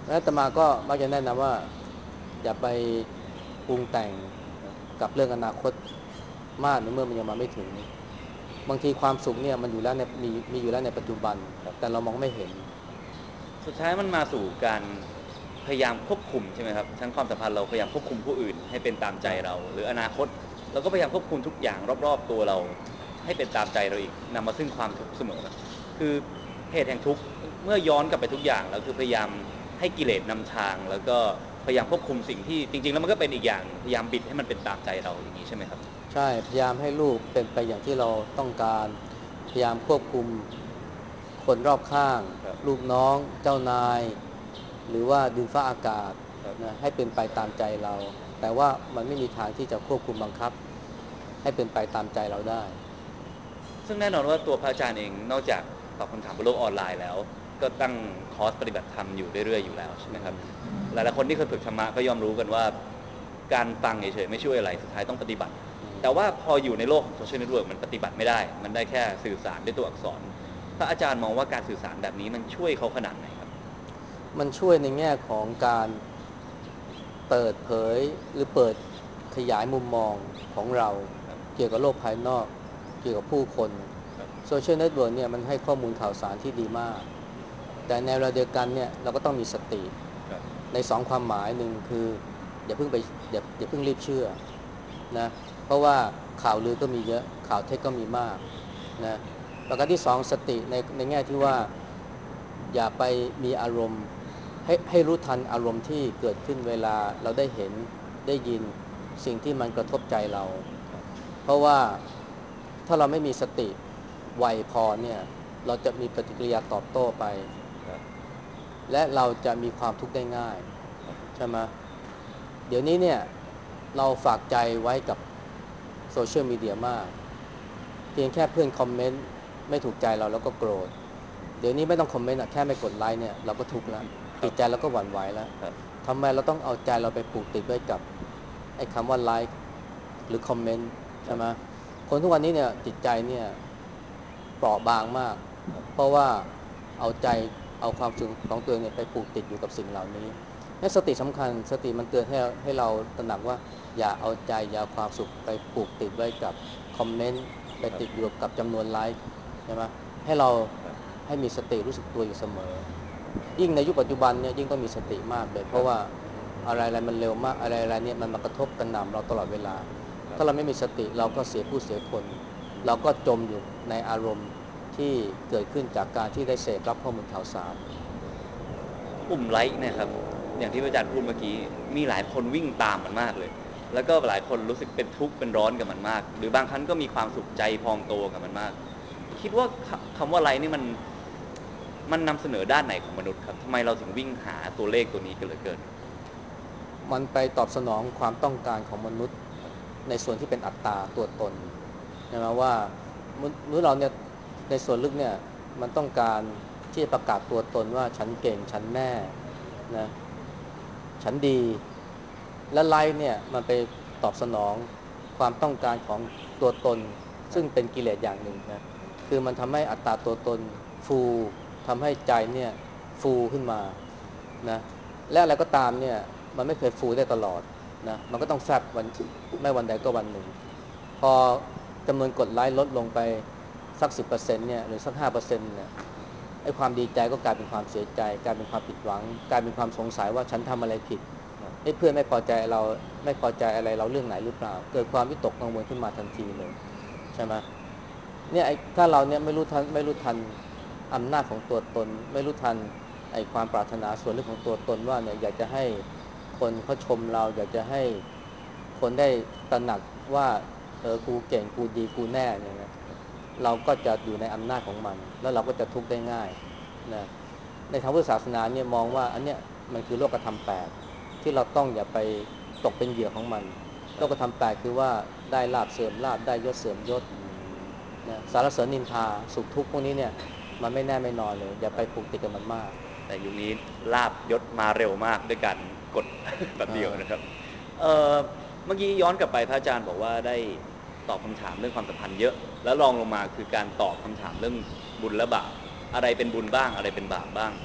แล้วอาตมาก็มักจะแนะนำว่าอย่าไปปรุงแต่งกับเรื่องอนาคตมากในเมื่อมันยังมาไม่ถึงบางทีความสุขเนี่ยมันอยู่แล้วในมีอยู่แล้วในปัจจุบันแต่เรามองไม่เห็นสุดท้ายมันมาสู่การพยายามควบคุมใช่ไหมครับทั้งความสัมพันธ์เราพยายามควบคุมผู้อื่นให้เป็นตามใจเราหรืออนาคตเราก็พยายามควบคุมทุกอย่างรอบๆตัวเราให้เป็นตามใจเราอีกนำมาซึ่งความทุกข์เสมอคือเหตุแห่งทุกข์เมื่อย้อนกลับไปทุกอย่างแล้วคือพยายามให้กิเลสนำทางแล้วก็พยายามควบคุมสิ่งที่จริงๆแล้วมันก็เป็นอีกอย่างพยายามบิดให้มันเป็นตามใจเราอย่างนี้ใช่ไหมครับใช่พยายามให้ลูกเป็นไปอย่างที่เราต้องการพยายามควบคุมคนรอบข้างครับลูกน้องเจ้านายหรือว่าดินฟ้าอากาศครับนะให้เป็นไปตามใจเราแต่ว่ามันไม่มีทางที่จะควบคุมบังคับให้เป็นไปตามใจเราได้ซึ่งแน่นอนว่าตัวพระอาจารย์เองนอกจากตอบคำถามบนโลกออนไลน์แล้วก็ตั้งคอร์สปฏิบัติธรรมอยู่เรื่อยๆอยู่แล้วใช่ไหมครับหลายๆคนที่เคยฝึกธรรมะก็ย่อมรู้กันว่าการฟังเฉยๆไม่ช่วยอะไรสุดท้ายต้องปฏิบัติแต่ว่าพออยู่ในโลกของโซเชียลเน็ตเวิร์กมันปฏิบัติไม่ได้มันได้แค่สื่อสารด้วยตัวอักษรพระอาจารย์มองว่าการสื่อสารแบบนี้มันช่วยเขาขนาดไหนครับมันช่วยในแง่ของการเปิดเผยหรือเปิดขยายมุมมองของเราเกี่ยวกับโลกภายนอกเกี่ยวกับผู้คนโซเชียลเน็ตเวิร์กเนี่ยมันให้ข้อมูลข่าวสารที่ดีมากแต่ในเวลาเดียวกันเนี่ยเราก็ต้องมีสติในสองความหมายหนึ่งคืออย่าเพิ่งไปอย่าเพิ่งรีบเชื่อนะเพราะว่าข่าวลือก็มีเยอะข่าวเท็จก็มีมากนะประการที่สองสติในแง่ที่ว่าอย่าไปมีอารมณ์ให้รู้ทันอารมณ์ที่เกิดขึ้นเวลาเราได้เห็นได้ยินสิ่งที่มันกระทบใจเราเพราะว่าถ้าเราไม่มีสติไวพอเนี่ยเราจะมีปฏิกิริยาตอบโต้ไปและเราจะมีความทุกข์ได้ง่ายใช่ไหมเดี๋ยวนี้เนี่ยเราฝากใจไว้กับโซเชียลมีเดียมากเพียงแค่เพื่อนคอมเมนต์ไม่ถูกใจเราแล้วก็โกรธเดี๋ยวนี้ไม่ต้องคอมเมนต์แค่ไม่กดไลค์เนี่ยเราก็ทุกข์แล้วจิตใจเราก็หวั่นไหวแล้วทำไมเราต้องเอาใจเราไปผูกติดไว้กับไอ้คำว่าไลค์หรือคอมเมนต์ใช่ไหมคนทุกวันนี้เนี่ยจิตใจเนี่ยเปราะบางมากเพราะว่าเอาใจเอาความสุขของตัวเองเนี่ยไปผูกติดอยู่กับสิ่งเหล่านี้นี่สติสำคัญสติมันเตือนให้เราตระหนักว่าอย่าเอาใจอย่าเอาความสุขไปผูกติดไว้กับคอมเมนต์ไปติดอยู่กับจำนวนไลค์ใช่ไหมให้เราให้มีสติรู้สึกตัวอยู่เสมอยิ่งในยุคปัจจุบันเนี่ยยิ่งต้องมีสติมากเลยเพราะว่าอะไรมันเร็วมากอะไรเนี่ยมันมากระทบกระหน่ำเราตลอดเวลาถ้าเราไม่มีสติเราก็เสียผู้เสียคนเราก็จมอยู่ในอารมณ์ที่เกิดขึ้นจากการที่ได้เสพรับข้อมูลข่าวสารปุ่มไลค์เนี่ยครับอย่างที่อาจารย์พูดเมื่อกี้มีหลายคนวิ่งตามมันมากเลยแล้วก็หลายคนรู้สึกเป็นทุกข์เป็นร้อนกับมันมากหรือบางครั้งก็มีความสุขใจพองโตกับมันมากคิดว่าคำว่าไลค์นี่มันนำเสนอด้านไหนของมนุษย์ครับทำไมเราถึงวิ่งหาตัวเลขตัวนี้กันเหลือเกินมันไปตอบสนองความต้องการของมนุษย์ในส่วนที่เป็นอัตตาตัวตนนะว่ามนุษย์เราเนี่ยในส่วนลึกเนี่ยมันต้องการที่จะประกาศตัวตนว่าฉันเก่งฉันแน่นะฉันดีและไลฟ์เนี่ยมันไปตอบสนองความต้องการของตัวตนซึ่งเป็นกิเลสอย่างหนึ่งนะคือมันทำให้อัตตาตัวตนฟูทำให้ใจเนี่ยฟูขึ้นมานะและอะไรก็ตามเนี่ยมันไม่เคยฟูได้ตลอดนะมันก็ต้องแฟบวันไม่วันใดก็วันหนึ่งพอจำนวนกดไลค์ลดลงไปสัก10%เนี่ยหรือสัก5%เนี่ยไอ้ความดีใจก็กลายเป็นความเสียใจกลายเป็นความผิดหวังกลายเป็นความสงสัยว่าฉันทำอะไรผิดไอ้เพื่อนไม่พอใจเราไม่พอใจอะไรเราเรื่องไหนหรือเปล่าเกิดความวิตกกังวลขึ้นมาทันทีเลยใช่ไหมเนี่ยไอ้ถ้าเราเนี่ยไม่รู้ทันอำนาจของตัวตนไม่รู้ทันไอ้ความปรารถนาส่วนลึกของตัวตนว่าเนี่ยอยากจะให้คนเขาชมเราอยากจะให้คนได้ตระหนักว่ากูเก่งกูดีกูแน่เนี่ยนะเราก็จะอยู่ในอำนาจของมันแล้วเราก็จะทุกข์ได้ง่ายนะในทางพุทธศาสนาเนี่ยมองว่าอันเนี้ยมันคือโลกธรรมแปดที่เราต้องอย่าไปตกเป็นเหยื่อของมันโลกธรรมแปดคือว่าได้ลาภเสื่อมลาภได้ยศเสื่อมยศนะสารเสริญนินทาสุขทุกข์พวกนี้เนี่ยมันไม่แน่ไม่นอนเลยอย่าไปผูกติดกับมันมากแต่ยุคนี้ลาบยศมาเร็วมากด้วยการกดแบบเดียวนะครับเเมื่อกี้ย้อนกลับไปพระอาจารย์บอกว่าได้ตอบคำถามเรื่องความสัมพันธ์เยอะแล้วรองลงมาคือการตอบคำถามเรื่องบุญและบาปอะไรเป็นบุญบ้างอะไรเป็นบาปบ้าง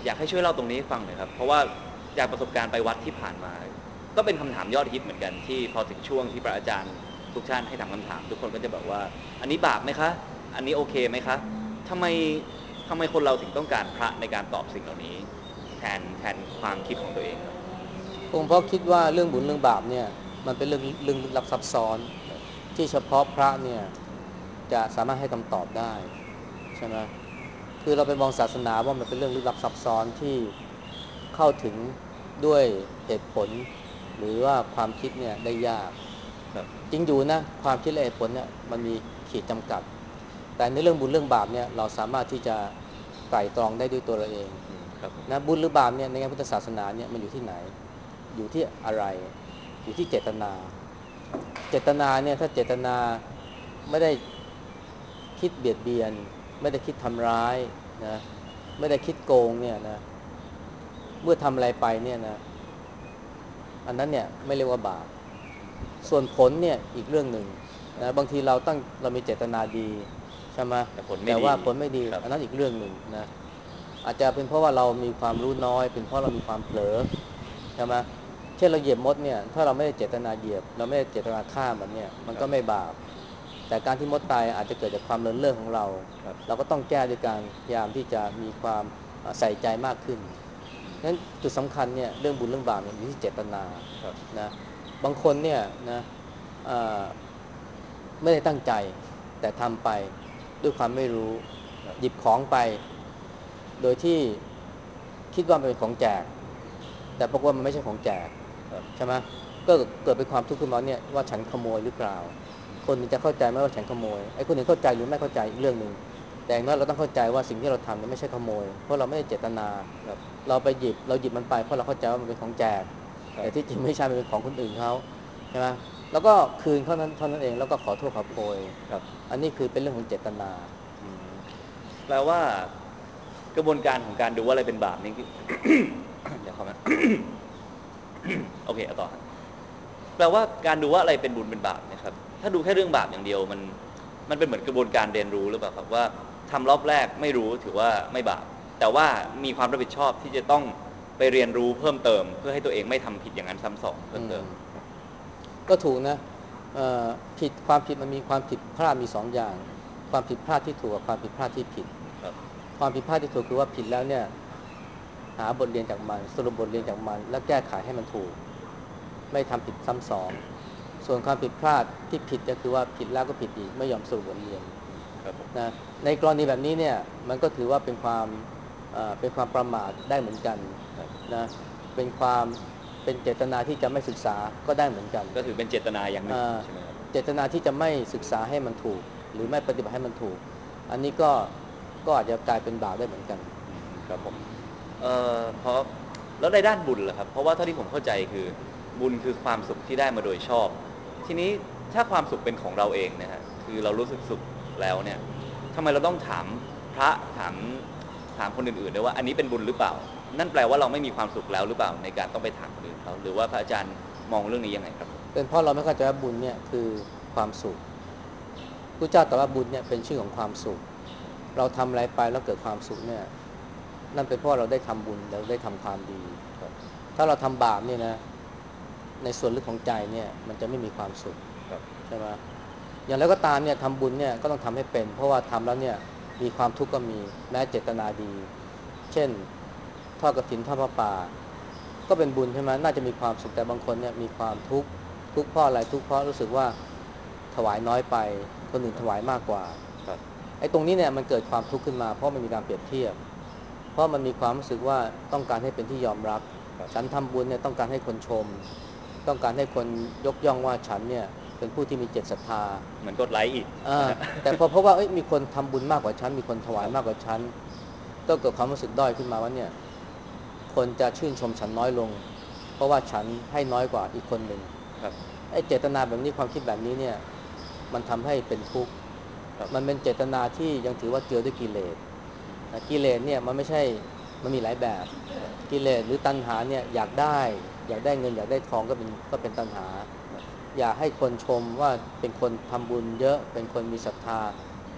อยากให้ช่วยเล่าตรงนี้ให้ฟังหน่อยครับเพราะว่าจากประสบการณ์ไปวัดที่ผ่านมา ก็เป็นคำถามยอดฮิตเหมือนกันที่พอถึงช่วงที่พระอาจารย์ทุกท่านให้ถามคำถามทุกคนก็จะบอกว่าอันนี้บาปไหมคะอันนี้โอเคไหมคะทำไมทำไมคนเราถึงต้องการพระในการตอบสิ่งเหล่านี้แทนความคิดของตัวเองครับผมเพราะคิดว่าเรื่องบุญเรื่องบาปเนี่ยมันเป็นเรื่องลึกลับซับซ้อนที่เฉพาะพระเนี่ยจะสามารถให้คำตอบได้ใช่ไหมคือเราไปมองศาสนาว่ามันเป็นเรื่องลึกลับซับซ้อนที่เข้าถึงด้วยเหตุผลหรือว่าความคิดเนี่ยได้ยากครับจริงอยู่นะความคิดและเหตุผลเนี่ยมันมีขีดจำกัดแต่ในเรื่องบุญเรื่องบาปเนี่ยเราสามารถที่จะไตร่ตรองได้ด้วยตัวเราเองครับผมนะบุญหรือบาปเนี่ยในงานพุทธศาสนาเนี่ยมันอยู่ที่ไหนอยู่ที่อะไรอยู่ที่เจตนาเจตนาเนี่ยถ้าเจตนาไม่ได้คิดเบียดเบียนไม่ได้คิดทำร้ายนะไม่ได้คิดโกงเนี่ยนะเมื่อทำอะไรไปเนี่ยนะอันนั้นเนี่ยไม่เรียกว่าบาปส่วนผลเนี่ยอีกเรื่องหนึ่งนะบางทีเรามีเจตนาดีใช่ไหมแต่ผลไม่แต่ดีว่าผลไม่ดีครับอันนั้นอีกเรื่องหนึ่งนะอาจจะเป็นเพราะว่าเรามีความรู้น้อยเป็นเพราะเรามีความเผลอใช่ไหมเช่นเราเหยียบมดเนี่ยถ้าเราไม่ได้เจตนาเหยียบเราไม่ได้เจตนาฆ่ามันเนี่ยมันก็ไม่บาปแต่การที่มดตายอาจจะเกิดจากความเลินเล่อของเราครับเราก็ต้องแก้ด้วยการพยายามที่จะมีความใส่ใจมากขึ้นนั้นจุดสำคัญเนี่ยเรื่องบุญเรื่องบาปเนี่ยอยู่ที่เจตนาครับนะบางคนเนี่ยนะเอ่อไม่ได้ตั้งใจแต่ทำไปด้วยความไม่รู้ครับหยิบของไปโดยที่คิดว่ามันเป็นของแจกแต่ปรากฏว่ามันไม่ใช่ของแจกครับใช่ไหมก็เกิดเป็นความทุกข์ขึ้นมาเนี่ยว่าฉันขโมยหรือเปล่าคนนึงจะเข้าใจไหมว่าฉันขโมยไอ้คนนึงเข้าใจหรือไม่เข้าใจอีกเรื่องหนึ่งแต่อย่างน้อยเราต้องเข้าใจว่าสิ่งที่เราทำเนี่ยไม่ใช่ขโมยเพราะเราไม่ได้เจตนาครับเราหยิบมันไปเพราะเราเข้าใจว่ามันเป็นของแจกครับแต่ที่จริงไม่ใช่มันเป็นของคนอื่นเขาใช่ไหมแล้วก็คืนเท่านั้นเองแล้วก็ขอโทษขอโพยครับอันนี้คือเป็นเรื่องของเจตนาอืมแปลว่ากระบวนการของการดูว่าอะไรเป็นบาปนี่คือ เดี๋ยวเข้ามา โอเคเอาต่อครับแปลว่าการดูว่าอะไรเป็นบุญเป็นบาปนะครับถ้าดูแค่เรื่องบาปอย่างเดียวมันเป็นเหมือนกระบวนการเรียนรู้หรือเปล่าครับว่าทำรอบแรกไม่รู้ถือว่าไม่บาปแต่ว่ามีความรับผิดชอบที่จะต้องไปเรียนรู้เพิ่มเติมเพื่อให้ตัวเองไม่ทำผิดอย่างนั้นซ้ำสองเพิ่อืมมเติมก็ถูกนะเอ่อความผิดมันมีความผิดพลาดมีสองอย่างความผิดพลาดที่ถูกกับความผิดพลาดที่ผิดครับความผิดพลาดที่ถูกคือว่าผิดแล้วเนี่ยหาบทเรียนจากมันสรุปบทเรียนจากมันแล้วแก้ไขให้มันถูกไม่ทำผิดซ้ำสองส่วนความผิดพลาดที่ผิดก็คือว่าผิดแล้วก็ผิดอีกไม่ยอมสรุปบทเรียนครับผมนะในกรณีแบบนี้เนี่ยมันก็ถือว่าเป็นความประมาทได้เหมือนกันครับนะเป็นความเป็นเจตนาที่จะไม่ศึกษาก็ได้เหมือนกันก็ถือเป็นเจตนาอย่างหนึ่งอ่าใช่ไหมครับเจตนาที่จะไม่ศึกษาให้มันถูกหรือไม่ปฏิบัติให้มันถูกอันนี้ก็อาจจะกลายเป็นบาปได้เหมือนกันครับผมเพราะแล้วในด้านบุญล่ะครับเพราะว่าเท่าที่ผมเข้าใจคือบุญคือความสุขที่ได้มาโดยชอบทีนี้ถ้าความสุขเป็นของเราเองนะฮะคือเรารู้สึกสุขแล้วเนี่ยทำไมเราต้องถามพระถามคนอื่นๆด้วยว่าอันนี้เป็นบุญหรือเปล่านั่นแปลว่าเราไม่มีความสุขแล้วหรือเปล่าในการต้องไปถามคนอื่นเขาหรือว่าพระอาจารย์มองเรื่องนี้ยังไงครับเป็นเพราะเราไม่เข้าใจว่าบุญเนี่ยคือความสุขพระเจ้าตรัสว่าบุญเนี่ยเป็นชื่อของความสุขเราทำอะไรไปแล้วเกิดความสุขเนี่ยนั่นเป็นเพราะเราได้ทำบุญเราได้ทำความดีครับถ้าเราทำบาปเนี่ยนะในส่วนลึกของใจเนี่ยมันจะไม่มีความสุขครับใช่ไหมอย่างไรก็ตามเนี่ยทำบุญเนี่ยก็ต้องทำให้เป็นเพราะว่าทำแล้วเนี่ยมีความทุกข์ก็มีแม้เจตนาดีเช่นทอดกฐินทอดผ้าป่าก็เป็นบุญใช่ไหมน่าจะมีความสุขแต่บางคนเนี่ยมีความทุกข์เพราะอะไรทุกข์เพราะรู้สึกว่าถวายน้อยไปคนอื่นถวายมากกว่าครับไอ้ตรงนี้เนี่ยมันเกิดความทุกข์ขึ้นมาเพราะมันมีการเปรียบเทียบเพราะมันมีความรู้สึกว่าต้องการให้เป็นที่ยอมรับครับฉันทำบุญเนี่ยต้องการให้คนชมต้องการให้คนยกย่องว่าฉันเนี่ยเป็นผู้ที่มีจิตศรัทธาเหมือนกดไลค์อีกอ่านะฮะแต่พอเพราะว่ามีคนทำบุญมากกว่าฉันมีคนถควายรับมากกว่าฉันก็เกิดความรู้สึกด้อยขึ้นมาว่าเนี่ยคนจะชื่นชมฉันน้อยลงเพราะว่าฉันให้น้อยกว่าอีกคนหนึ่งครับไอ้เจตนาแบบนี้ความคิดแบบนี้เนี่ยมันทำให้เป็นทุกข์ครับมันเป็นเจตนาที่ยังถือว่าเจือด้วยกิเลสนะกิเลสเนี่ยมันไม่ใช่มันมีหลายแบบกิเลสหรือตัณหาเนี่ยอยากได้เงินอยากได้ทองก็เป็นตัณหาอยากให้คนชมว่าเป็นคนทำบุญเยอะเป็นคนมีศรัทธา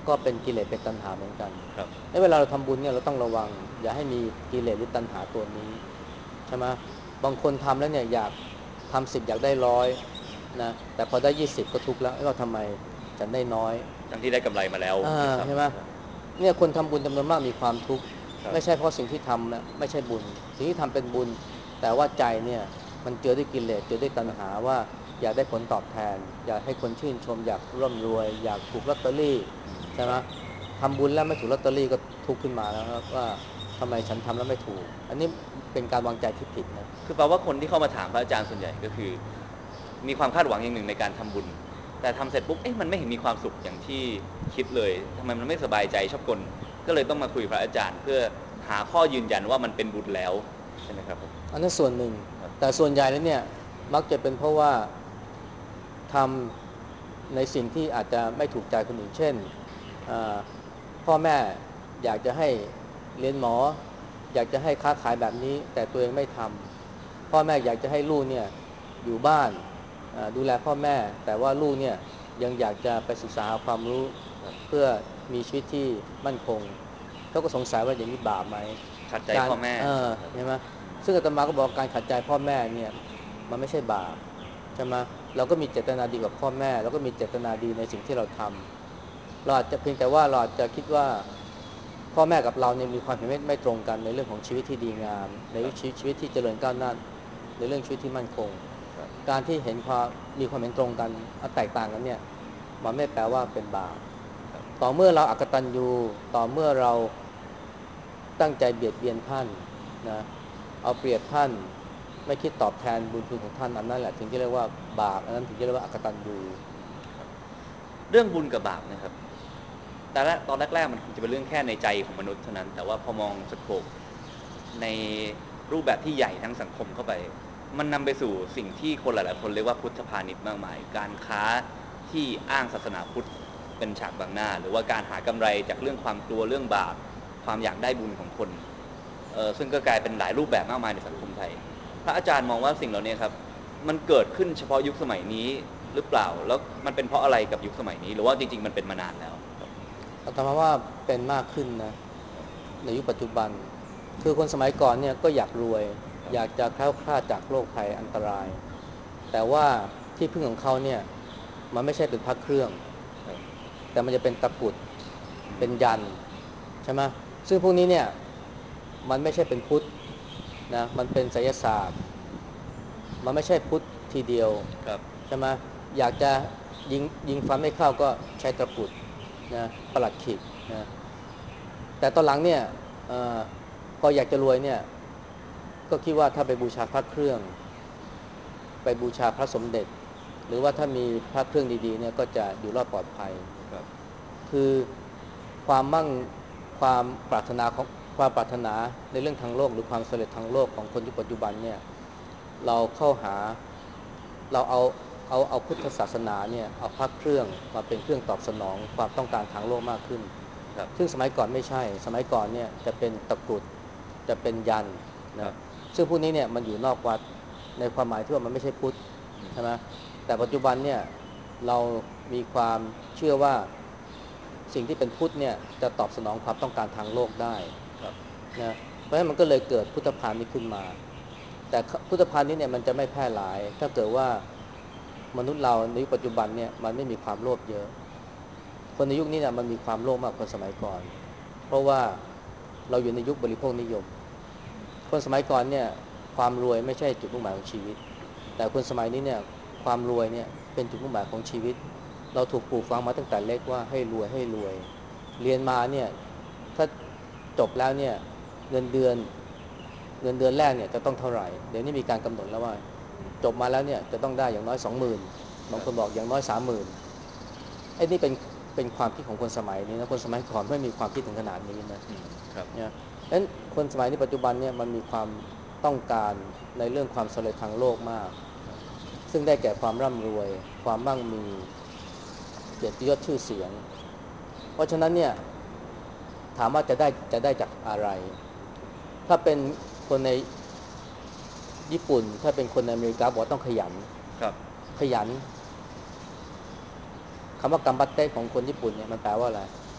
ก็เป็นกิเลสเป็นตัณหาเหมือนกันครับเวลาเราทำบุญเนี่ยเราต้องระวังอย่าให้มีกิเลสหรือตัณหาตัวนี้ใช่ไหมบางคนทำแล้วเนี่ยอยากทำ10อยากได้100นะแต่พอได้20ก็ทุกข์แล้วว่าทำไมฉันได้น้อยทั้งที่ได้กำไรมาแล้วด้วยซ้ใช่ไหมำเนี่ยคนทำบุญจำนวนมากมีความทุกข์ครับไม่ใช่เพราะสิ่งที่ทำนะไม่ใช่บุญสิ่งที่ทำเป็นบุญแต่ว่าใจเนี่ยมันเจอด้วยกิเลสเจอด้วยตัณหาว่าอยากได้ผลตอบแทนอยากให้คนชื่นชมอยากร่ำรวยอยากถูกลอตเตอรี่ใช่ไหมครับทำบุญแล้วไม่ถูกลอตเตอรี่ก็ทุกข์ขึ้นมาแล้วว่าทำไมฉันทำแล้วไม่ถูกอันนี้เป็นการวางใจที่ผิดนะคือแปลว่าคนที่เข้ามาถามพระอาจารย์ส่วนใหญ่ก็คือมีความคาดหวังอย่างหนึ่งในการทำบุญแต่ทำเสร็จปุ๊บมันไม่เห็นมีความสุขอย่างที่คิดเลยทำไมมันไม่สบายใจชอบกลก็เลยต้องมาคุยพระอาจารย์เพื่อหาข้อยืนยันว่ามันเป็นบุญแล้วใช่ไหมครับผมอันนั้นส่วนหนึ่งครับแต่ส่วนใหญ่แล้วเนี่ยมักจะเป็นเพราะว่าทำในสิ่งที่อาจจะไม่ถูกใจคนอื่นเช่นพ่อแม่อยากจะให้เรียนหมออยากจะให้ค้าขายแบบนี้แต่ตัวเองไม่ทำพ่อแม่อยากจะให้ลูกเนี่ยอยู่บ้านดูแลพ่อแม่แต่ว่าลูกเนี่ยยังอยากจะไปศึกษาหาความรู้เพื่อมีชีวิตที่มั่นคงเขาก็สงสัยว่าอย่างนี้บาปไหมขัดใจการพ่อแม่ครับใช่ไหมซึ่งอาตมาก็บอกการขัดใจพ่อแม่เนี่ยมันไม่ใช่บาปใช่ไหมเราก็มีเจตนาดีกับพ่อแม่เราก็มีเจตนาดีในสิ่งที่เราทำเราอาจจะเพียงแต่ว่าเราอาจจะคิดว่าพ่อแม่กับเราเนี่ยมีความเห็นไม่ตรงกันในเรื่องของชีวิตที่ดีงามในชีวิตที่เจริญก้าวหน้าในเรื่องชีวิตที่มั่นคงครับการที่เห็นมีความเห็นตรงกันแตกต่างกันเนี่ยมันไม่แปลว่าเป็นบาปครับต่อเมื่อเราอกตัญญูต่อเมื่อเราตั้งใจเบียดเบียนท่านนะเอาเปรียบท่านไม่คิดตอบแทนบุญคุณของท่านอันนั้นแหละถึงจะเรียกว่าบาปอันนั้นถึงจะเรียกว่าอกตัญญูครับเรื่องบุญกับบาปนะครับแต่ละตอนแรกๆมันคงจะเป็นเรื่องแค่ในใจของมนุษย์เท่านั้นแต่ว่าพอมองสโคปในรูปแบบที่ใหญ่ทั้งสังคมเข้าไปมันนำไปสู่สิ่งที่คนหลายๆคนเรียกว่าพุทธพาณิชย์มากมายการค้าที่อ้างศาสนาพุทธเป็นฉากบังหน้าหรือว่าการหากำไรจากเรื่องความกลัวเรื่องบาปความอยากได้บุญของคนซึ่งก็กลายเป็นหลายรูปแบบมากมายในสังคมไทยพระอาจารย์มองว่าสิ่งเหล่านี้ครับมันเกิดขึ้นเฉพาะยุคสมัยนี้หรือเปล่าแล้วมันเป็นเพราะอะไรกับยุคสมัยนี้หรือว่าจริงๆมันเป็นมานานแล้วครับอาตมาว่าเป็นมากขึ้นนะในยุคปัจจุบันคือคนสมัยก่อนเนี่ยก็อยากรวยอยากจะแคล้วคลาดจากโรคภัยอันตรายแต่ว่าที่พึ่งของเขาเนี่ยมันไม่ใช่เป็นพระเครื่องครับแต่มันจะเป็นตะกรุดเป็นยันใช่ไหมซึ่งพวกนี้เนี่ยมันไม่ใช่เป็นพุทธนะมันเป็นไสยศาสตร์มันไม่ใช่พุทธทีเดียวครับใช่ไหมอยากจะยิงฟันไม่เข้าก็ใช้ตะกรุดนะประหลัดขิกนะแต่ตอนหลังเนี่ยอพออยากจะรวยเนี่ยก็คิดว่าถ้าไปบูชาพระเครื่องไปบูชาพระสมเด็จหรือว่าถ้ามีพระเครื่องดีๆเนี่ยก็จะอยู่รอดปลอดภัยครับคือความมั่งความปรารถนาของความปรารถนาในเรื่องทางโลกหรือความสำเร็จทางโลกของคนยุคปัจจุบันเนี่ยเราเข้าหาเราเอาพุทธศาสนาเนี่ยเอาพระเครื่องมาเป็นเครื่องตอบสนองความต้องการทางโลกมากขึ้นครับซึ่งสมัยก่อนไม่ใช่สมัยก่อนเนี่ยจะเป็นตะกรุดจะเป็นยันครันะบซึ่งพวกนี้เนี่ยมันอยู่นอกวัดในความหมายที่ว่ามันไม่ใช่พุทธอืมใช่ไหมแต่ปัจจุบันเนี่ยเรามีความเชื่อว่าสิ่งที่เป็นพุทธเนี่ยจะตอบสนองความต้องการทางโลกได้ครับนะเพราะฉะนั้นมันก็เลยเกิดพุทธพาณิชย์ขึ้นมาแต่พุทธพาณิชย์เนี่ยมันจะไม่แพร่หลายถ้าเกิดว่ามนุษย์เราในยุคปัจจุบันเนี่ยมันไม่มีความโลภเยอะคนในยุคนี้เนี่ยมันมีความโลภมากกว่าคนสมัยก่อนเพราะว่าเราอยู่ในยุคบริโภคนิยมคนสมัยก่อนเนี่ยความรวยไม่ใช่จุดมุ่งหมายของชีวิตแต่คนสมัยนี้เนี่ยความรวยเนี่ยเป็นจุดมุ่งหมายของชีวิตเราถูกปลูกฝังมาตั้งแต่เล็กว่าให้รวยให้รวยเรียนมาเนี่ยถ้าจบแล้วเนี่ยเงินเดือนเงินเดือนแรกเนี่ยจะต้องเท่าไหร่เดี๋ยวนี้มีการกำหนดแล้วว่าจบมาแล้วเนี่ยจะต้องได้อย่างน้อย20,000บางคนบอกอย่างน้อย30,000ไอ้นี่เป็นความคิดของคนสมัยนี้นะคนสมัยก่อนไม่มีความคิดถึงขนาดนี้นะอืมครับเนี่ยเพราะฉะนั้นคนสมัยนี้ปัจจุบันเนี่ยมันมีความต้องการในเรื่องความสำเร็จทางโลกมากซึ่งได้แก่ความร่ำรวยความมั่งมีเกียรติยศชื่อเสียงเพราะฉะนั้นเนี่ยถามว่าจะได้จากอะไรถ้าเป็นคนในญี่ปุ่นถ้าเป็นคนในอเมริกาบอกต้องขยันครับขยันคำว่ากัมบัตเตของคนญี่ปุ่นเนี่ยมันแปลว่าอะไร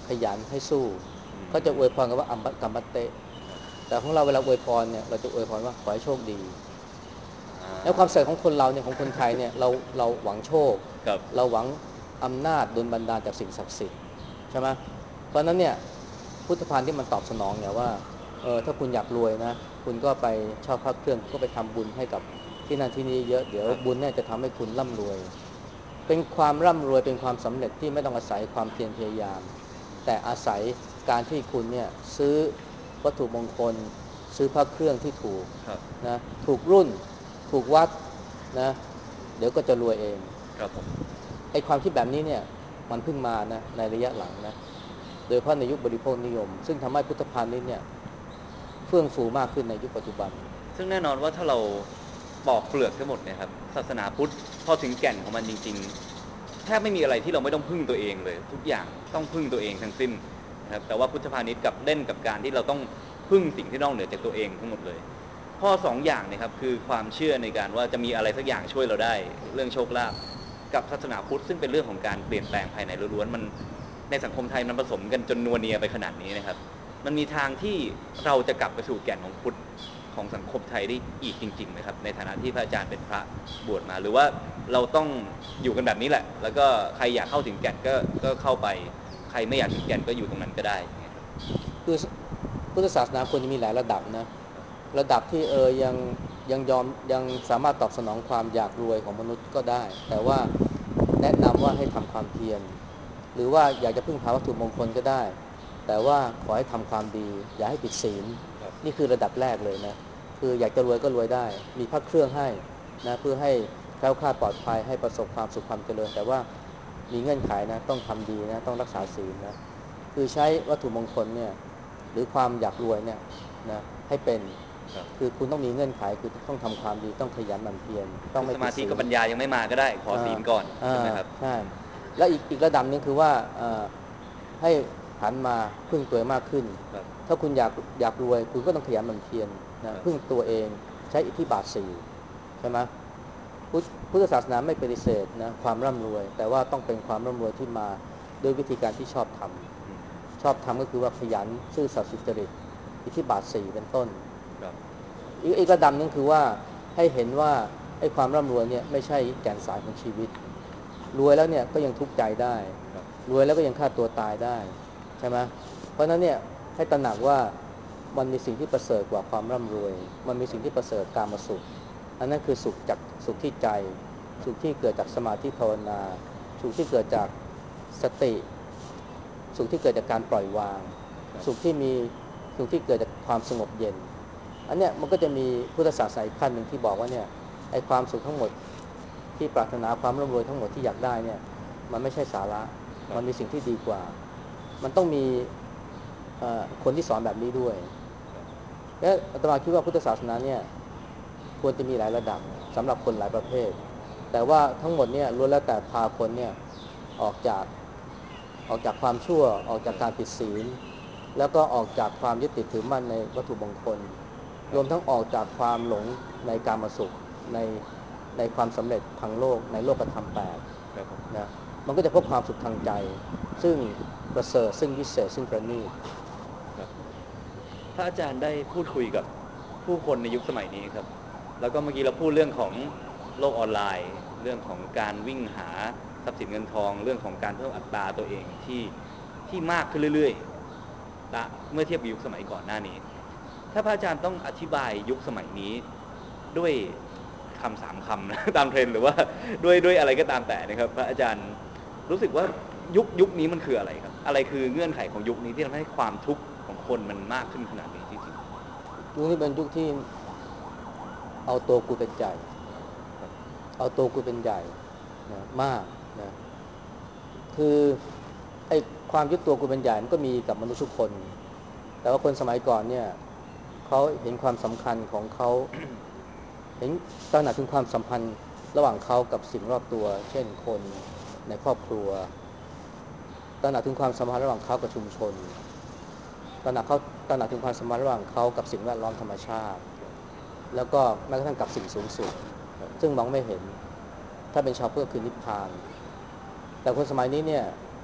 ขยันให้สู้อืมเขาจะอวยพรกันว่ากัมบัตเตะครับแต่ของเราเวลาอวยพรเนี่ยเราจะอวยพรว่าขอให้โชคดีอ่าแล้วความสำเร็จของคนเราเนี่ยของคนไทยเนี่ยเราหวังโชคครับเราหวังอำนาจดลบันดาลจากสิ่งศักดิ์สิทธิ์ใช่ไหมเพราะฉะนั้นเนี่ยพุทธพานที่มันตอบสนองเนี่ยว่าถ้าคุณอยากรวยนะคุณก็ไปเช่าพระเครื่องก็ไปทำบุญให้กับที่นั่นที่นี่เยอะเดี๋ยวครับบุญเนี่ยจะทำให้คุณร่ำรวย เป็นความร่ำรวยเป็นความสำเร็จที่ไม่ต้องอาศัยความเพียรพยายาม แต่อาศัยการที่คุณเนี่ยซื้อวัตถุมงคล ซื้อพระเครื่องที่ถูกครับนะถูกรุ่นถูกวัดนะเดี๋ยวก็จะรวยเองครับผมไอ้ความคิดแบบนี้เนี่ยมันเพิ่งมานะในระยะหลังนะโดยเฉพาะในยุคบริโภคนิยม ซึ่งทำให้พุทธพาณิชย์เนี่ยเฟื่องฟูมากขึ้นในยุคปัจจุบันซึ่งแน่นอนว่าถ้าเราปอกเปลือกทั้งหมดเนี่ยครับศาสนาพุทธพอถึงแก่นของมันจริงๆแทบไม่มีอะไรที่เราไม่ต้องพึ่งตัวเองเลยทุกอย่างต้องพึ่งตัวเองทั้งสิ้นนะครับแต่ว่าพุทธพาณิชย์กับเล่นกับการที่เราต้องพึ่งสิ่งที่นอกเหนือจากตัวเองทั้งหมดเลยข้อสองอย่างนะครับคือความเชื่อในการว่าจะมีอะไรสักอย่างช่วยเราได้เรื่องโชคลาภกับศาสนาพุทธซึ่งเป็นเรื่องของการเปลี่ยนแปลงภายในล้วนๆมันในสังคมไทยมันผสมกันจนนัวเนียไปขนาดนี้นะครับมันมีทางที่เราจะกลับไปสู่แก่นของพุทธของสังคมไทยได้อีกจริงๆไหมครับในฐานะที่พระอาจารย์เป็นพระบวชมาหรือว่าเราต้องอยู่กันแบบนี้แหละแล้วก็ใครอยากเข้าถึงแก่นก็เข้าไปใครไม่อยากถึงแก่นก็อยู่ตรงนั้นก็ได้อย่างเงี้ยครับคือพุทธศาสนาควรจะมีหลายระดับนะระดับที่ยังสามารถตอบสนองความอยากรวยของมนุษย์ก็ได้แต่ว่าแนะนำว่าให้ทำความเพียรหรือว่าอยากจะพึ่งพาวัตถุมงคลก็ได้แต่ว่าขอให้ทำความดีอย่าให้ผิดศีลครับนี่คือระดับแรกเลยนะคืออยากจะรวยก็รวยได้มีพระเครื่องให้นะเพื่อให้แคล้วคลาดปลอดภัยให้ประสบความสุขความเจริญแต่ว่ามีเงื่อนไขนะต้องทำดีนะต้องรักษาศีลนะคือใช้วัตถุมงคลเนี่ยหรือความอยากรวยเนี่ยนะให้เป็นครับคือคุณต้องมีเงื่อนไขคือต้องทำความดีต้องขยันหมั่นเพียรต้องคือไม่สผิมาดธิศีลกับปัญญายังไม่มาก็ได้ขอศีลก่อนใช่ไหมครับใช่แล้วอีกระดับหนึงคือว่าให้หันมาพึ่งตัวเองมากขึ้นครับถ้าคุณอยากรวยคุณก็ต้องขยันหมั่นเพียรนะครับ พึ่งตัวเองใช้อิทธิบาทสี่ใช่ไหมพุทธศาสนาไม่ปฏิเสธนะความร่ำรวย แต่ว่าต้องเป็นความร่ำรวยที่มาด้วยวิธีการที่ชอบทำอืมชอบทำก็คือว่าขยันซื่อสัตย์สุจริตอิทธิบาทสี่เป็นต้นครับอีกระดับหนึงคือว่าให้เห็นว่าไอ้ความร่ำรวยเนี่ยไม่ใช่แก่นสารของชีวิตรวยแล้วเนี่ยก็ยังทุกข์ใจได้ครับรวยแล้วก็ยังฆ่าตัวตายได้ใช่ไหมเพราะฉะนั้นเนี่ยให้ตระหนักว่ามันมีสิ่งที่ประเสริฐกว่าความร่ำรวยมันมีสิ่งที่ประเสริฐกามสุขอันนั้นคือสุขจากสุขที่ใจสุขที่เกิดจากสมาธิภาวนาสุขที่เกิดจากสติสุขที่เกิดจากการปล่อยวางครับสุขที่เกิดจากความสงบเย็นอันเนี้ยมันก็จะมีพุทธศาสนาอีกขั้นหนึ่งที่บอกว่าเนี่ยไอ้ความสุขทั้งหมดที่ปรารถนาความร่ำรวยทั้งหมดที่อยากได้เนี่ยมันไม่ใช่สาระมันมีสิ่งที่ดีกว่ามันต้องมีคนที่สอนแบบนี้ด้วยและอาตมาคิดว่าพุทธศาสนาเนี่ยควรจะมีหลายระดับสำหรับคนหลายประเภทแต่ว่าทั้งหมดเนี่ยล้วนแล้วแต่พาคนเนี่ยออกจากความชั่วออกจากการผิดศีลแล้วก็ออกจากความยึดติดถือมั่นในวัตถุมงคลรวมทั้งออกจากความหลงในกามสุขในความสำเร็จทางโลกในโลกธรรมแปดครับผมนะมันก็จะพบความสุขทางใจซึ่งประเสริฐซึ่งวิเศษซึ่งประณีตครับพระอาจารย์ได้พูดคุยกับผู้คนในยุคสมัยนี้ครับแล้วก็เมื่อกี้เราพูดเรื่องของโลกออนไลน์เรื่องของการวิ่งหาทรัพย์สินเงินทองเรื่องของการเพิ่มอัตราตัวเองที่มากขึ้นเรื่อยๆนะเมื่อเทียบกับยุคสมัยก่อนหน้านี้ถ้าพระอาจารย์ต้องอธิบายยุคสมัยนี้ด้วยคำสามคำนะ ตามเทรนด์หรือว่าด้วยอะไรก็ตามแต่นะครับพระอาจารย์รู้สึกว่ายุคนี้มันคืออะไรครับอะไรคือเงื่อนไขของยุคนี้ที่ทำให้ความทุกข์ของคนมันมากขึ้นขนาดนี้จริงยุคนี้เป็นยุคที่เอาตัวกูเป็นใหญ่เอาตัวกูเป็นใหญ่นะมากนะคือไอ้ความยึดตัวกูเป็นใหญ่มันก็มีกับมนุษย์ทุกคนแต่ว่าคนสมัยก่อนเนี่ยเขาเห็นความสำคัญของเขาเห็นตระหนักถึงความสัมพันธ์ระหว่างเขากับสิ่งรอบตัวเช่นคนในครอบครัวตระหนักถึงความสัมพันธ์ระหว่างเขากับชุมชนตระหนักถึงความสัมพันธ์ระหว่างเขากับสิ่งแวดล้อมธรรมชาติแล้วก็แม้กระทั่งกับสิ่งสูงสุดซึ่งมองไม่เห็นถ้าเป็นชาวพุทธคือนิพพานแต่คนสมัยนี้เนี่ย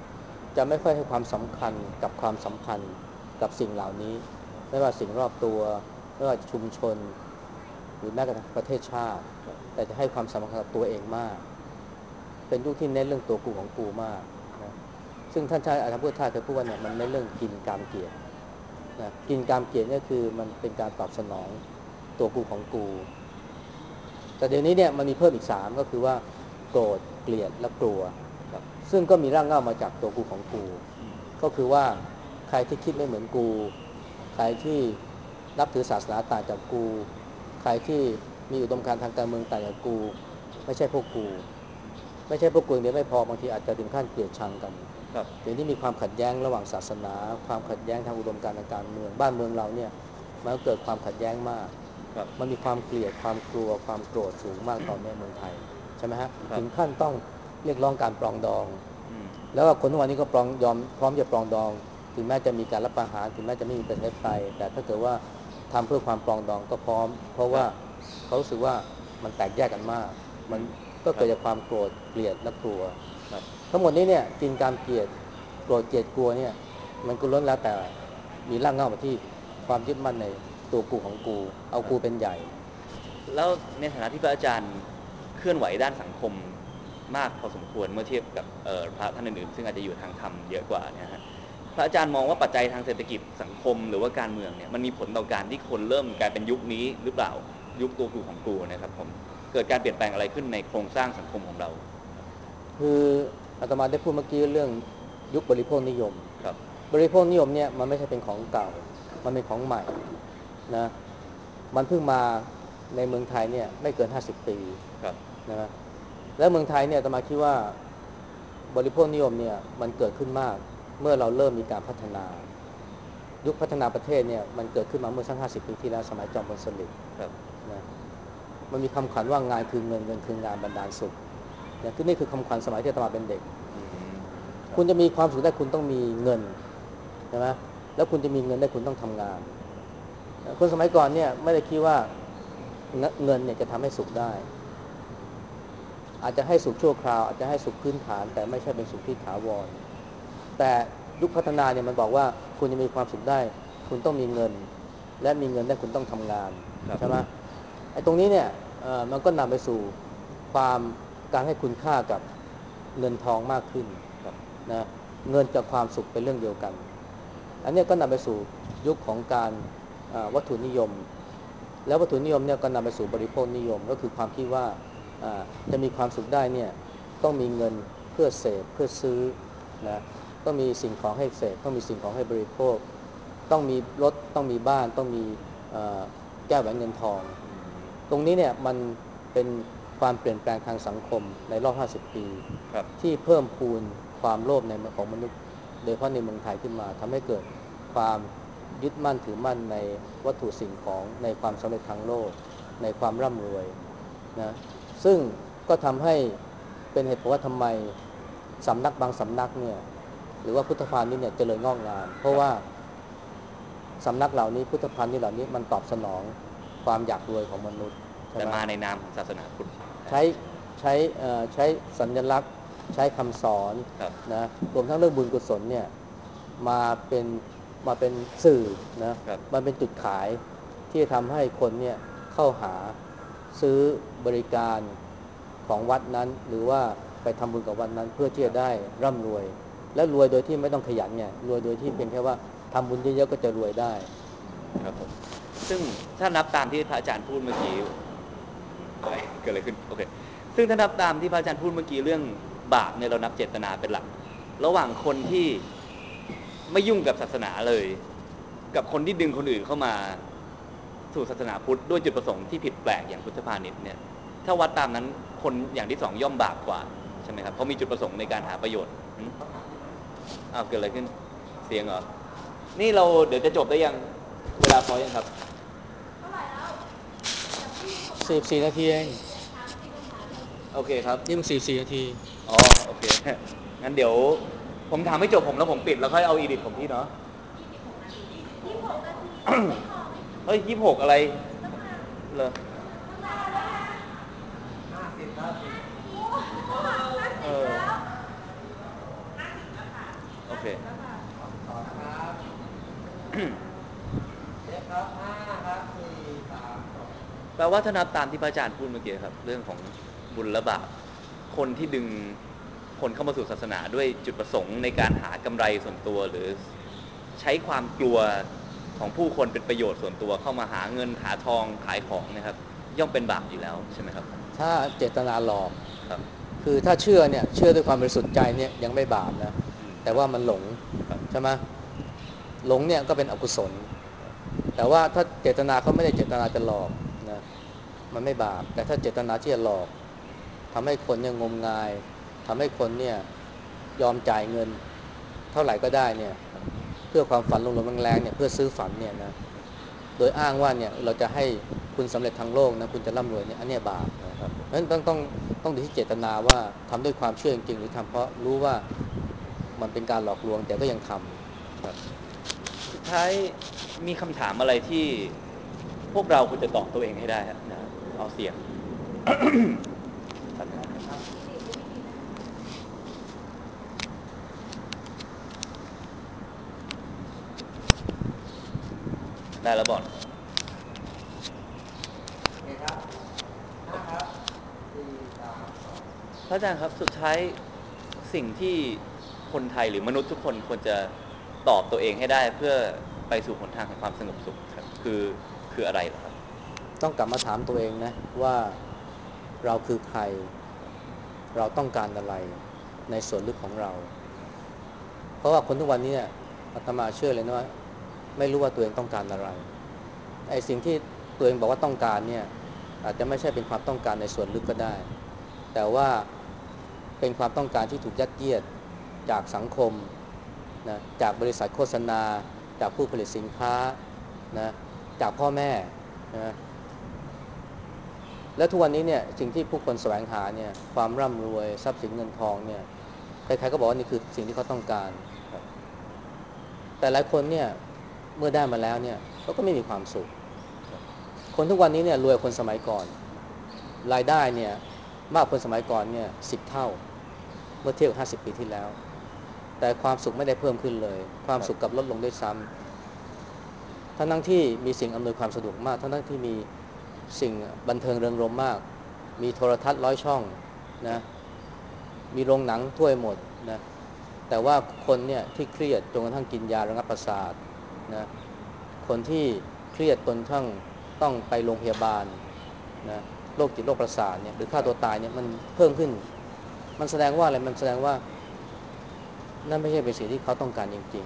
จะไม่ค่อยให้ความสำคัญกับความสัมพันธ์กับสิ่งเหล่านี้ไม่ว่าสิ่งรอบตัวไม่ว่าชุมชนหรือแม้กระทั่งประเทศชาติแต่จะให้ความสำคัญกับตัวเองมากเป็นยุคที่เน้นเรื่องตัวกูของกูมากนะซึ่งท่านชายอาจารย์พุทธทาสเคยพูดว่าเนี่ยมันไม่เรื่องกินกามเกียรตินะกินกามเกียรติเนี่ยคือมันเป็นการตอบสนองตัวกูของกูแต่เดี๋ยวนี้เนี่ยมันมีเพิ่มอีก3ก็คือว่าโกรธเกลียดและกลัวซึ่งก็มีรากเหง้ามาจากตัวกูของกูก็คือว่าใครที่คิดไม่เหมือนกูใครที่นับถือศาสนาต่างจากกูใครที่มีอุดมการณ์ทางการเมืองต่างจากกูไม่ใช่พวกกูไม่ใช่พวกกูเดียวไม่พอบางทีอาจจะถึงขั้นเกลียดชังกันเดี๋ยวนี้มีความขัดแย้งระหว่างศาสนาความขัดแย้งทางอุดมการณ์ทางการเมืองบ้านเมืองเราเนี่ยมันเกิดความขัดแย้งมากมันมีความเกลียดความกลัวความโกรธสูงมากตอนนี้เมืองไทยใช่ไหมฮะถึงขั้นต้องเรียกร้องการปรองดองแล้วคนทุกวันนี้ก็พร้อมจะปรองดองถึงแม้จะมีการรัฐประหารถึงแม้จะไม่มีประชาธิปไตยแต่ถ้าเกิดว่าทำเพื่อความปรองดองก็พร้อมเพราะว่าเขารู้สึกว่ามันแตกแยกกันมากมันก็เกิดจากความโกรธเกลียดและกลัวทั้งหมดนี้เนี่ยกินการเกลียดโกรธเกลียดกลัวเนี่ยมันก็ล้วนแล้วแต่มีรากเหง้ามาที่ความยึดมั่นในตัวกูของกูเอากูเป็นใหญ่แล้วในฐานะที่พระอาจารย์เคลื่อนไหวด้านสังคมมากพอสมควรเมื่อเทียบกับพระท่านอื่นๆซึ่งอาจจะอยู่ทางธรรมเยอะกว่าเนี่ยฮะพระอาจารย์มองว่าปัจจัยทางเศรษฐกิจสังคมหรือว่าการเมืองเนี่ยมันมีผลต่อการที่คนเริ่มกลายเป็นยุคนี้หรือเปล่ายุคตัวกูของกูนะครับผมเกิดการเปลี่ยนแปลงอะไรขึ้นในโครงสร้างสังคมของเราคืออาตมาได้พูดเมื่อกี้เรื่องยุคบริโภคนิยมบริโภคนิยมเนี่ยมันไม่ใช่เป็นของเก่ามันเป็นของใหม่นะมันเพิ่งมาในเมืองไทยเนี่ยไม่เกิน50 ปีนะแล้วเมืองไทยเนี่ยอาตมาคิดว่าบริโภคนิยมเนี่ยมันเกิดขึ้นมากเมื่อเราเริ่มมีการพัฒนายุคพัฒนาประเทศเนี่ยมันเกิดขึ้นมาเมื่อสัก50 ปีที่แล้วสมัยจอมพลสฤษดิ์นะมันมีคำขวัญว่างานคือเงินเงินคืองานบรรดาลสุขเนี่ยคือนี่คือคำขวัญสมัยที่อาตมาเป็นเด็กคุณจะมีความสุขได้คุณต้องมีเงินใช่ไหมแล้วคุณจะมีเงินได้คุณต้องทำงานคนสมัยก่อนเนี่ยไม่ได้คิดว่าเงินเนี่ยจะทำให้สุขได้อาจจะให้สุขชั่วคราวอาจจะให้สุขพื้นฐานแต่ไม่ใช่เป็นสุขที่ถาวรแต่ยุคพัฒนาเนี่ยมันบอกว่าคุณจะมีความสุขได้คุณต้องมีเงินและมีเงินได้คุณต้องทำงานใช่ไหมไอ้ตรงนี้เนี่ยมันก็นำไปสู่ความการให้คุณค่ากับเงินทองมากขึ้นนะเงินกับความสุขเป็นเรื่องเดียวกันอันนี้ก็นำไปสู่ยุคของการวัตถุนิยมแล้ววัตถุนิยมเนี่ยก็นำไปสู่บริโภคนิยมก็คือความคิดว่าจะมีความสุขได้เนี่ยต้องมีเงินเพื่อเสพเพื่อซื้อนะต้องมีสิ่งของให้เสพต้องมีสิ่งของให้บริโภคต้องมีรถต้องมีบ้านต้องมีแก้วแหวนเงินทองตรงนี้เนี่ยมันเป็นความเปลี่ยนแปลงทางสังคมในรอบ50 ปีที่เพิ่มพูนความโลภในของมนุษย์โดยเฉพาะในเมืองไทยขึ้นมาทำให้เกิดความยึดมั่นถือมั่นในวัตถุสิ่งของในความสำเร็จทางโลกในความร่ำรวยนะซึ่งก็ทำให้เป็นเหตุผลว่าทำไมสำนักบางสำนักเนี่ยหรือว่าพุทธพาณิชย์เนี่ยเจริญงอกงามเพราะว่าสำนักเหล่านี้พุทธพาณิชย์เหล่านี้มันตอบสนองความอยากรวยของมนุษย์แต่มาในนามของศาสนาพุทธใช้สัญลักษณ์ใช้คำสอนนะรวมทั้งเรื่องบุญกุศลเนี่ยมาเป็นสื่อนะมันเป็นจุดขายที่จะทำให้คนเนี่ยเข้าหาซื้อบริการของวัดนั้นหรือว่าไปทำบุญกับวัดนั้นเพื่อที่จะได้ร่ำรวยและรวยโดยที่ไม่ต้องขยันไงรวยโดยที่เพียงแค่ว่าทำบุญเยอะๆก็จะรวยได้ครับผมซึ่งถ้านับตามที่พระอาจารย์พูดเมื่อกี้เกิดอะไรขึ้นโอเคซึ่งถ้านับตามที่พระอาจารย์พูดเมื่อกี้เรื่องบาปเนี่ยเรานับเจตนาเป็นหลักระหว่างคนที่ไม่ยุ่งกับศาสนาเลยกับคนที่ดึงคนอื่นเข้ามาสู่ศาสนาพุทธด้วยจุดประสงค์ที่ผิดแปลกอย่างพุทธพาณิชย์เนี่ยถ้าวัดตามนั้นคนอย่างที่2ย่อมบาปกว่าใช่ไหมครับเพราะมีจุดประสงค์ในการหาประโยชน์เกิดอะไรขึ้นเสียงเหรอนี่เราเดี๋ยวจะจบได้ยังเวลาพอยังครับ 44 นาทีเองโอเคครับนี่มัน44 นาทีอ๋อโอเคงั้นเดี๋ยวผมถามให้จบผมแล้วผมปิดแล้วค่อยเอาอีดิทผมพี่เนาะเฮ้ย26อะไรเลยเออโอเคต่อนะครับเรียกครับ5ครับ4 3 2 แปลว่าถ้านับตามที่พระอาจารย์พูดเมื่อกี้ครับเรื่องของบุญและบาปคนที่ดึงคนเข้ามาสู่ศาสนาด้วยจุดประสงค์ในการหากำไรส่วนตัวหรือใช้ความกลัวของผู้คนเป็นประโยชน์ส่วนตัวเข้ามาหาเงินหาทองขายของนะครับย่อมเป็นบาปอยู่แล้วใช่ไหมครับถ้าเจตนาหลอกครับคือถ้าเชื่อเนี่ยเชื่อด้วยความบริสุทธิ์ใจเนี่ยยังไม่บาปนะแต่ว่ามันหลงครับใช่ไหมหลงเนี่ยก็เป็นอกุศลแต่ว่าถ้าเจตนาเขาไม่ได้เจตนาจะหลอกนะมันไม่บาปแต่ถ้าเจตนาที่จะหลอกทำให้คนเนี่ยงมงายทำให้คนเนี่ยยอมจ่ายเงินเท่าไหร่ก็ได้เนี่ยเพื่อความฝันลมๆแรงๆเนี่ยเพื่อซื้อฝันเนี่ยนะโดยอ้างว่าเนี่ยเราจะให้คุณสำเร็จทางโลกนะคุณจะร่ำรวยเนี่ยอันนี้บาปนะเพราะฉะนั้นต้องดูที่เจตนาว่าทำด้วยความเชื่อจริงๆหรือทำเพราะรู้ว่ามันเป็นการหลอกลวงแต่ก็ยังทำครับสุดท้ายมีคำถามอะไรที่พวกเราควรจะตอบตัวเองให้ได้ครับนะเอาเสียง ได้แล้วบอกโอเคครับ5ครับ4 3 2 พระอาจารย์ครับสุดท้ายสิ่งที่คนไทยหรือมนุษย์ทุกคนควรจะตอบตัวเองให้ได้เพื่อไปสู่หนทางแห่งความสงบสุขครับคืออะไรเหรอครับต้องกลับมาถามตัวเองนะว่าเราคือใครเราต้องการอะไรในส่วนลึกของเราเพราะว่าคนทุกวันนี้เนี่ยอาตมาเชื่อเลยนะว่าไม่รู้ว่าตัวเองต้องการอะไรไอ้สิ่งที่ตัวเองบอกว่าต้องการเนี่ยอาจจะไม่ใช่เป็นความต้องการในส่วนลึกก็ได้แต่ว่าเป็นความต้องการที่ถูกยัดเยียดจากสังคมนะจากบริษัทโฆษณาจากผู้ผลิตสินค้านะจากพ่อแม่นะ และทุกวันนี้เนี่ยสิ่งที่ผู้คนแสวงหาเนี่ยความร่ำรวยทรัพย์สินเงินทองเนี่ยใครๆก็บอกว่านี่คือสิ่งที่เขาต้องการครับแต่หลายคนเนี่ยเมื่อได้มาแล้วเนี่ยเขาก็ไม่มีความสุขคนทุกวันนี้เนี่ยรวยกว่าคนสมัยก่อนรายได้เนี่ยมากกว่าคนสมัยก่อนเนี่ย10 เท่าเมื่อเทียบกับ50 ปีที่แล้วแต่ความสุขไม่ได้เพิ่มขึ้นเลยความสุขกลับลดลงด้วยซ้ำทั้งที่มีสิ่งอำนวยความสะดวกมากทั้งที่มีสิ่งบันเทิงเริงรมย์มากมีโทรทัศน์100 ช่องนะมีโรงหนังถ้วยหมดนะแต่ว่าคนเนี่ยที่เครียดจนกระทั่งกินยาระงับประสาทนะคนที่เครียดจนกระทั่งต้องไปโรงพยาบาลนะโรคจิตโรคประสาทเนี่ยหรือฆ่าตัวตายเนี่ยมันเพิ่มขึ้นมันแสดงว่าอะไรมันแสดงว่านั่นไม่ใช่เป็นสิ่งที่เขาต้องการจริง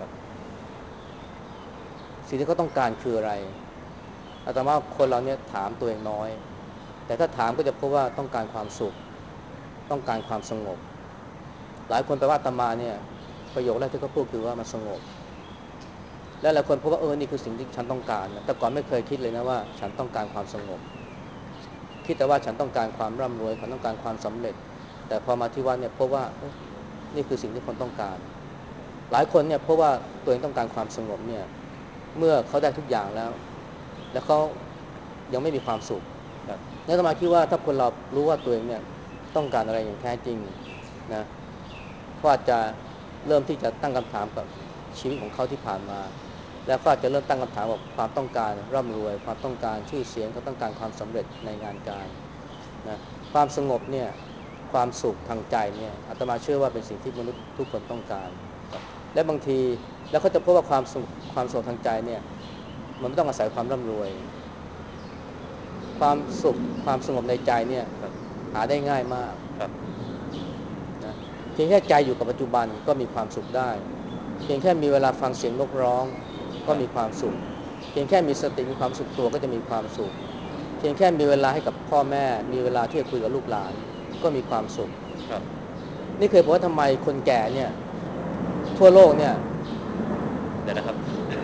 ๆสิ่งที่เขาต้องการคืออะไรอาตมาว่าคนเราเนี่ยถามตัวเองน้อยแต่ถ้าถามก็จะพบว่าต้องการความสุขต้องการความสงบหลายคนไปว่าอาตมาเนี่ยประโยคแรกที่เขาพูดคือว่ามันสงบและหลายคนพบว่านี่คือสิ่งที่ฉันต้องการนะแต่ก่อนไม่เคยคิดเลยนะว่าฉันต้องการความสงบคิดแต่ว่าฉันต้องการความร่ำรวยฉันต้องการความสำเร็จแต่พอมาที่วัดเนี่ยพบว่านี่คือสิ่งที่คนต้องการหลายคนเนี่ยพบว่าตัวเองต้องการความสงบเนี่ยเมื่อเขาได้ทุกอย่างแล้วเขายังไม่มีความสุขแล้วอาตมาคิดว่าถ้าคนเรารู้ว่าตัวเองเนี่ยต้องการอะไรอย่างแท้จริงนะเขาอาจจะเริ่มที่จะตั้งคำถามกับชีวิตของเขาที่ผ่านมาแล้วก็อาจจะเริ่มตั้งคำถามกับความต้องการร่ำรวยความต้องการชื่อเสียงเขาต้องการความสำเร็จในงานการนะความสงบเนี่ยความสุขทางใจเนี่ยอาตมาเชื่อว่าเป็นสิ่งที่มนุษย์ทุกคนต้องการและบางทีแล้วเขาจะพบว่าความสุขทางใจเนี่ยมันไม่ต้องอาศัยความร่ำรวยความสุขความสงบในใจเนี่ยหาได้ง่ายมากนะเพียงแค่ใจอยู่กับปัจจุบันก็มีความสุขได้เพียงแค่มีเวลาฟังเสียงนกร้องก็มีความสุขเพียงแค่มีสติมีความสุขตัวก็จะมีความสุขเพียงแค่มีเวลาให้กับพ่อแม่มีเวลาที่จะคุยกับลูกหลานก็มีความสุขนี่เคยบอกว่าทำไมคนแก่เนี่ยทั่วโลกเนี่ยเดี๋ยวนะครับ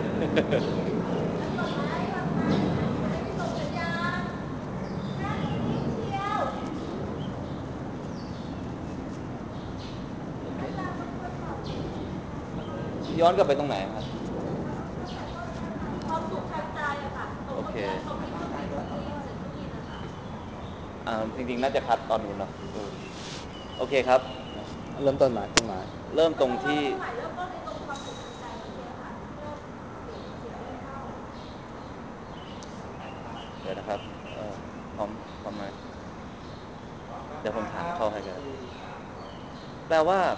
ย้อนกลับไปตรงไหนครับความสุขทางใจอะค่ะโอเคจริงๆน่าจะคัดตอนนู้นเนาะโอเคครับเริ่มต้นหมายตรงหมายเริ่มตรงที่เดี๋ยวนะครับพร้อมพร้อมไหมเดี๋ยวผมถามเข้าให้กันแปลว่า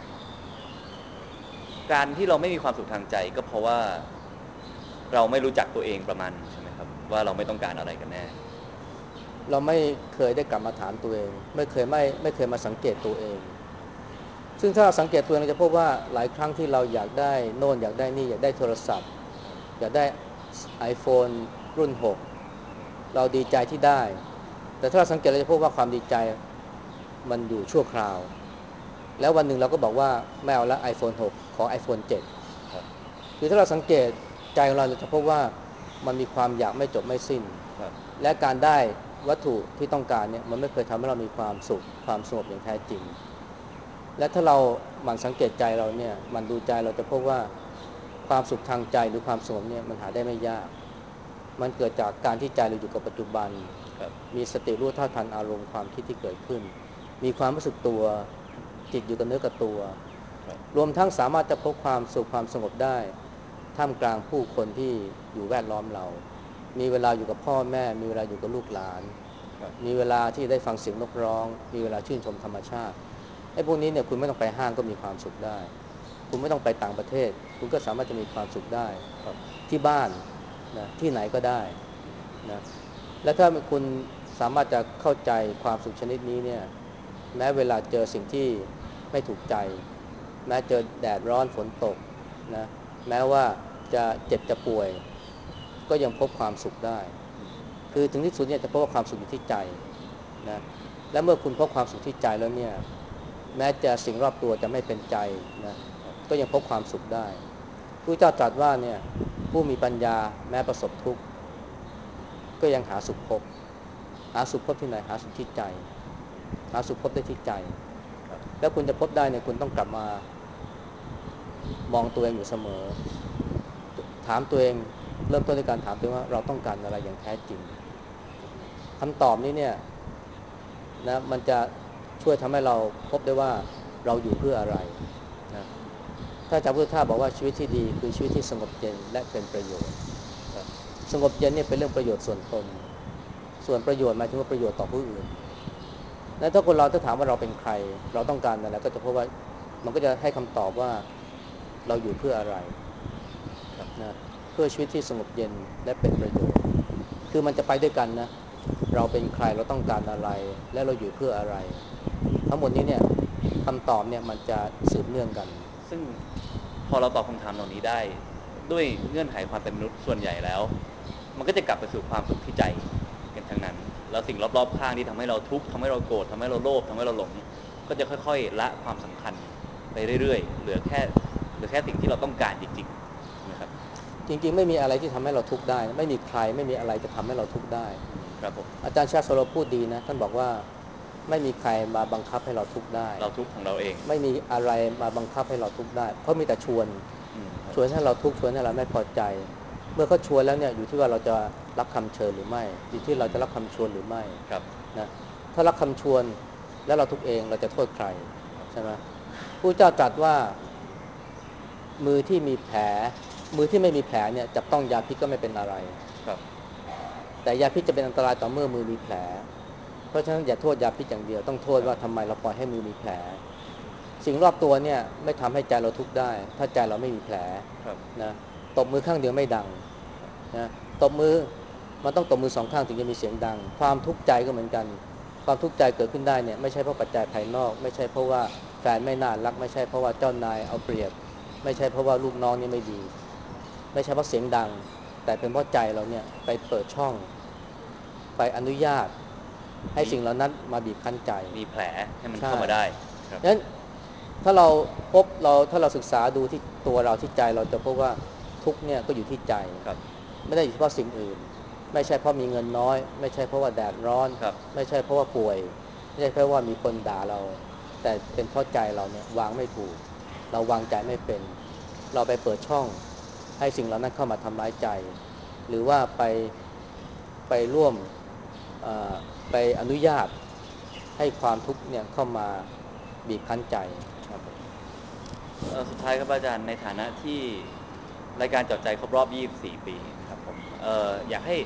การที่เราไม่มีความสุขทางใจก็เพราะว่าเราไม่รู้จักตัวเองประมาณใช่ไหมครับว่าเราไม่ต้องการอะไรกันแน่เราไม่เคยได้กลับมาถามตัวเองไม่เคยมาสังเกตตัวเองซึ่งถ้าเราสังเกตตัวเองเราจะพบว่าหลายครั้งที่เราอยากได้โน่นอยากได้นี่อยากได้โทรศัพท์อยากได้ iPhone รุ่น6เราดีใจที่ได้แต่ถ้าเราสังเกตเราจะพบว่าความดีใจมันอยู่ชั่วคราวแล้ววันหนึ่งเราก็บอกว่าไม่เอาละ iPhone 6ขอ iPhone 7 ครับคือถ้าเราสังเกตใจของเราจะพบว่ามันมีความอยากไม่จบไม่สิ้นครับและการได้วัตถุที่ต้องการเนี่ยมันไม่เคยทำให้เรามีความสุขความสงบอย่างแท้จริงและถ้าเราหมั่นสังเกตใจเราเนี่ยมันดูใจเราจะพบว่าความสุขทางใจหรือความสงบเนี่ยมันหาได้ไม่ยากมันเกิดจากการที่ใจเราอยู่กับปัจจุบันครับมีสติรู้เท่าทันอารมณ์ความคิดที่เกิดขึ้นมีความรู้สึกตัวจิตอยู่กับเนื้อกับตัวครับรวมทั้งสามารถจะพบความสุขความสงบได้ท่ามกลางผู้คนที่อยู่แวดล้อมเรามีเวลาอยู่กับพ่อแม่มีเวลาอยู่กับลูกหลานครับมีเวลาที่ได้ฟังเสียงนกร้องมีเวลาชื่นชมธรรมชาติไอ้พวกนี้เนี่ยคุณไม่ต้องไปห้างก็มีความสุขได้คุณไม่ต้องไปต่างประเทศคุณก็สามารถจะมีความสุขได้ครับที่บ้านนะที่ไหนก็ได้นะและถ้าคุณสามารถจะเข้าใจความสุขชนิดนี้เนี่ยแม้เวลาเจอสิ่งที่ไม่ถูกใจแม้เจอแดดร้อนฝนตกนะแม้ว่าจะเจ็บจะป่วยก็ยังพบความสุขได้คือถึงที่สุดเนี่ยจะพบว่าความสุขอยู่ที่ใจนะและเมื่อคุณพบความสุขที่ใจแล้วเนี่ยแม้จะสิ่งรอบตัวจะไม่เป็นใจนะก็ยังพบความสุขได้พระเจ้าตรัสว่าเนี่ยผู้มีปัญญาแม้ประสบทุกข์ก็ยังหาสุขพบหาสุขพบที่ไหนหาสุขที่ใจหาสุขพบได้ที่ใจแล้วคุณจะพบได้เนี่ยคุณต้องกลับมามองตัวเองอยู่เสมอถามตัวเองเริ่มต้นด้วยการถามตัวเองว่าเราต้องการอะไรอย่างแท้จริงคำตอบนี้เนี่ยนะมันจะช่วยทำให้เราพบได้ว่าเราอยู่เพื่ออะไรนะถ้าจำพุทธทาสบอกว่าชีวิตที่ดีคือชีวิตที่สงบเย็นและเป็นประโยชน์สงบเย็นเนี่ยเป็นเรื่องประโยชน์ส่วนตนส่วนประโยชน์หมายถึงว่าประโยชน์ต่อผู้อื่นและถ้าคนเราถ้าถามว่าเราเป็นใครเราต้องการอะไรก็จะพบว่ามันก็จะให้คำตอบว่าเราอยู่เพื่ออะไรนะเพื่อชีวิตที่สงบเย็นและเป็นประโยชน์คือมันจะไปด้วยกันนะเราเป็นใครเราต้องการอะไรและเราอยู่เพื่ออะไรทั้งหมดนี้เนี่ยคำตอบเนี่ยมันจะสืบเนื่องกันซึ่งพอเราตอบคำถามเหล่านี้ได้ด้วยเงื่อนไขความเป็นมนุษย์ส่วนใหญ่แล้วมันก็จะกลับไปสู่ความสุขที่ใจกันทั้งนั้นแล้วสิ่งรอบๆข้างที่ทำให้เราทุกข์ทำให้เราโกรธทำให้เราโลภทำให้เราหลงก็จะค่อยๆละความสำคัญไปเรื่อยๆเหลือแค่สิ่งที่เราต้องการจริงๆใช่ไหมครับจริงๆไม่มีอะไรที่ทำให้เราทุกข์ได้ไม่มีใครไม่มีอะไรจะทำให้เราทุกข์ได้ครับผมอาจารย์ชาติโซโลพูดดีนะท่านบอกว่าไม่มีใครมาบังคับให้เราทุกข์ได้เราทุกข์ของเราเองไม่มีอะไรมาบังคับให้เราทุกข์ได้เพราะมีแต่ชวนครับชวนให้เราทุกข์ชวนให้เราไม่พอใจเมื่อเขาชวนแล้วเนี่ยอยู่ที่ว่าเราจะรับคำเชิญหรือไม่อยู่ที่เราจะรับคำชวนหรือไม่ครับนะถ้ารับคำชวนแล้วเราทุกข์เองเราจะโทษใครใช่ไหมผู้เจ้าตรัสว่ามือที่มีแผลมือที่ไม่มีแผลเนี่ยจับต้องยาพิษก็ไม่เป็นอะไรครับแต่ยาพิษจะเป็นอันตรายต่อเมื่อมือมีแผลเพราะฉะนั้นอย่าโทษยาพิษอย่างเดียวต้องโทษว่าทำไมเราปล่อยให้มือมีแผลสิ่งรอบตัวเนี่ยไม่ทำให้ใจเราทุกข์ได้ถ้าใจเราไม่มีแผลนะตบมือข้างเดียวไม่ดังนะตบมือมันต้องตบมือสองข้างถึงจะมีเสียงดังความทุกข์ใจก็เหมือนกันความทุกข์ใจเกิดขึ้นได้เนี่ยไม่ใช่เพราะปัจจัยภายนอกไม่ใช่เพราะว่าแฟนไม่น่ารักไม่ใช่เพราะว่าเจ้านายเอาเปรียบไม่ใช่เพราะว่าลูกน้องนี่ไม่ดีไม่ใช่เพราะเสียงดังแต่เป็นเพราะใจเราเนี่ยไปเปิดช่องไปอนุญาตให้มีสิ่งเหล่านั้นมาบีบคั้นใจมีแผลให้มันใช่เข้ามาได้ครับดังนั้นถ้าเราถ้าเราศึกษาดูที่ตัวเราที่ใจเราจะพบว่าทุกเนี่ยก็อยู่ที่ใจครับไม่ได้อยู่เฉพาะสิ่งอื่นไม่ใช่เพราะมีเงินน้อยไม่ใช่เพราะว่าแดดร้อนครับไม่ใช่เพราะว่าป่วยไม่ใช่เพราะว่ามีคนด่าเราแต่เป็นเพราะใจเราเนี่ยวางไม่ถูกเราวางใจไม่เป็นเราไปเปิดช่องให้สิ่งเหล่านั้นเข้ามาทำร้ายใจหรือว่าไปร่วมเอ่อไปอนุญาตให้ความทุกข์เนี่ยเข้ามาบีบคั้นใจครับผมสุดท้ายครับอาจารย์ในฐานะที่รายการเจาะใจครบรอบ 24 ปีนะครับผมอยากให้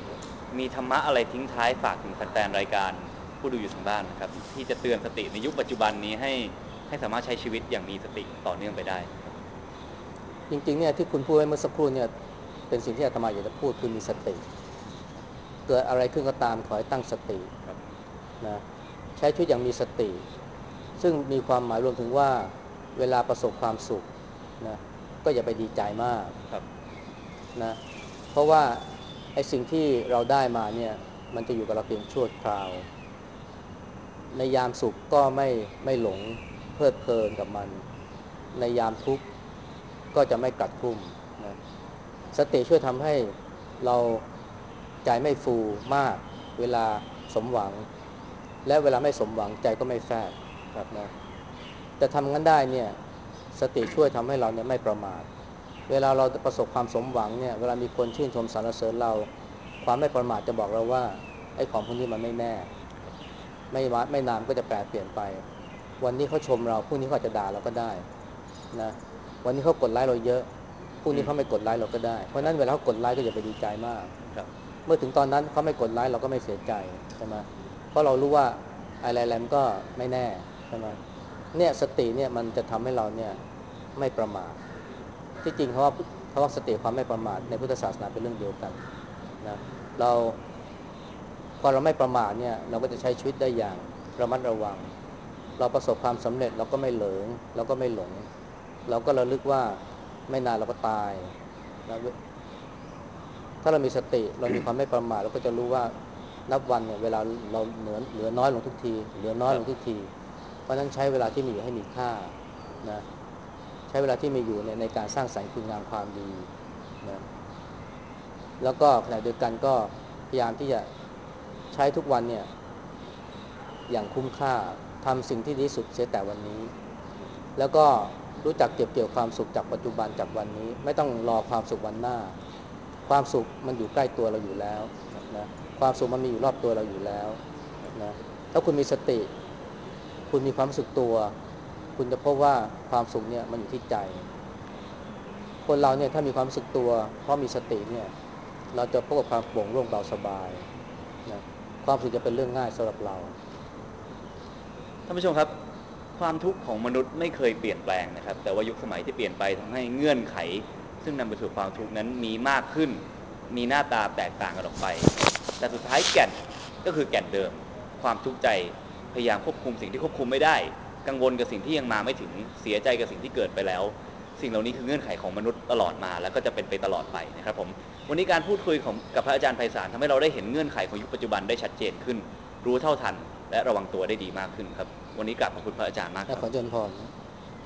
มีธรรมะอะไรทิ้งท้ายฝากถึงแฟนๆรายการผู้ดูอยู่ทางบ้านนะครับที่จะเตือนสติในยุคปัจจุบันนี้ให้สามารถใช้ชีวิตอย่างมีสติต่อเนื่องไปได้ครับจริงๆเนี่ยที่คุณพูดไว้เมื่อสักครู่เนี่ยเป็นสิ่งที่อาตมาอยากจะพูดคือมีสติเกิดอะไรขึ้นก็ตามขอให้ตั้งสติครับนะใช้ชีวิตอย่างมีสติซึ่งมีความหมายรวมถึงว่าเวลาประสบความสุขนะก็อย่าไปดีใจมากครับนะเพราะว่าไอ้สิ่งที่เราได้มาเนี่ยมันจะอยู่กับเราเพียงชั่วคราวในยามสุขก็ไม่หลงเพลิดเพลินกับมันในยามทุกข์ก็จะไม่กัดกุ้มนะสติช่วยทำให้เราใจไม่ฟูมากเวลาสมหวังและเวลาไม่สมหวังใจก็ไม่แฟบครับนะแต่ทำงั้นได้เนี่ยสติช่วยทำให้เราเนี่ยไม่ประมาทเวลาเราประสบความสมหวังเนี่ยเวลามีคนชื่นชมสรรเสริญเราความไม่ประมาทจะบอกเราว่าไอ้ของพวกนี้มันไม่แน่ไม่นานก็จะแปรเปลี่ยนไปวันนี้เขาชมเราพรุ่งนี้เขาอาจจะด่าเราก็ได้นะวันนี้เขากดไลค์เราเยอะพรุ่งนี้เขาไม่กดไลค์เราก็ได้เพราะนั้นเวลาเขากดไลค์ก็อย่าไปดีใจมากครับเมื่อถึงตอนนั้นเขาไม่กดไลค์เราก็ไม่เสียใจใช่ไหมเพราะเรารู้ว่าอะไรๆมันก็ไม่แน่ใช่ไหมเนี่ยสติเนี่ยมันจะทำให้เราเนี่ยไม่ประมาทที่จริงเพราะว่าสติความไม่ประมาทในพุทธศาสนาเป็นเรื่องเดียวกันนะเราพอเราไม่ประมาทเนี่ยเราก็จะใช้ชีวิตได้อย่างระมัดระวังเราประสบความสำเร็จเราก็ไม่เหลิงเราก็ไม่หลงเราก็ระลึกว่าไม่นานเราก็ตายนะถ้าเรามีสติเรามีความไม่ประมาทเราก็จะรู้ว่านับวันเนี่ยเวลาเราเหลือน้อยลงทุกทีเหลือน้อยลงทุกทีเพราะฉะนั้นใช้เวลาที่มีอยู่ให้มีค่านะใช้เวลาที่มีอยู่เนี่ยในการสร้างสรรค์คุณงามความดีนะแล้วก็ขณะเดียวกันก็พยายามที่จะใช้ทุกวันเนี่ยอย่างคุ้มค่าทำสิ่งที่ดีที่สุดเสียแต่วันนี้แล้วก็รู้จักเก็บเกี่ยวความสุขจากปัจจุบันจากวันนี้ไม่ต้องรอความสุขวันหน้าความสุขมันอยู่ใกล้ตัวเราอยู่แล้วนะความสุขมันมีอยู่รอบตัวเราอยู่แล้วนะถ้าคุณมีสติคุณมีความรู้สึกตัวคุณจะพบว่าความสุขเนี่ยมันอยู่ที่ใจคนเราเนี่ยถ้ามีความรู้สึกตัวเพราะมีสติเนี่ยเราจะพบกับความโปร่งโล่งเบาสบายนะความสุขจะเป็นเรื่องง่ายสำหรับเราท่านผู้ชมครับความทุกข์ของมนุษย์ไม่เคยเปลี่ยนแปลงนะครับแต่ว่ายุคสมัยที่เปลี่ยนไปทำให้เงื่อนไขซึ่งนำไปสู่ความทุกข์นั้นมีมากขึ้นมีหน้าตาแตกต่างกันออกไปแต่สุดท้ายแก่นก็คือแก่นเดิมความทุกข์ใจพยายามควบคุมสิ่งที่ควบคุมไม่ได้กังวลกับสิ่งที่ยังมาไม่ถึงเสียใจกับสิ่งที่เกิดไปแล้วสิ่งเหล่านี้คือเงื่อนไขของมนุษย์ตลอดมาแล้วก็จะเป็นไปตลอดไปนะครับผมวันนี้การพูดคุยกับพระอาจารย์ไพศาลทำให้เราได้เห็นเงื่อนไขของยุคปัจจุบันได้ชัดเจนขึ้นรู้เท่าทันและระวังตัวได้ดีมากขึ้นครับวันนี้กราบขอบคุณพระอาจารย์มากครับขอเจริญพรนะ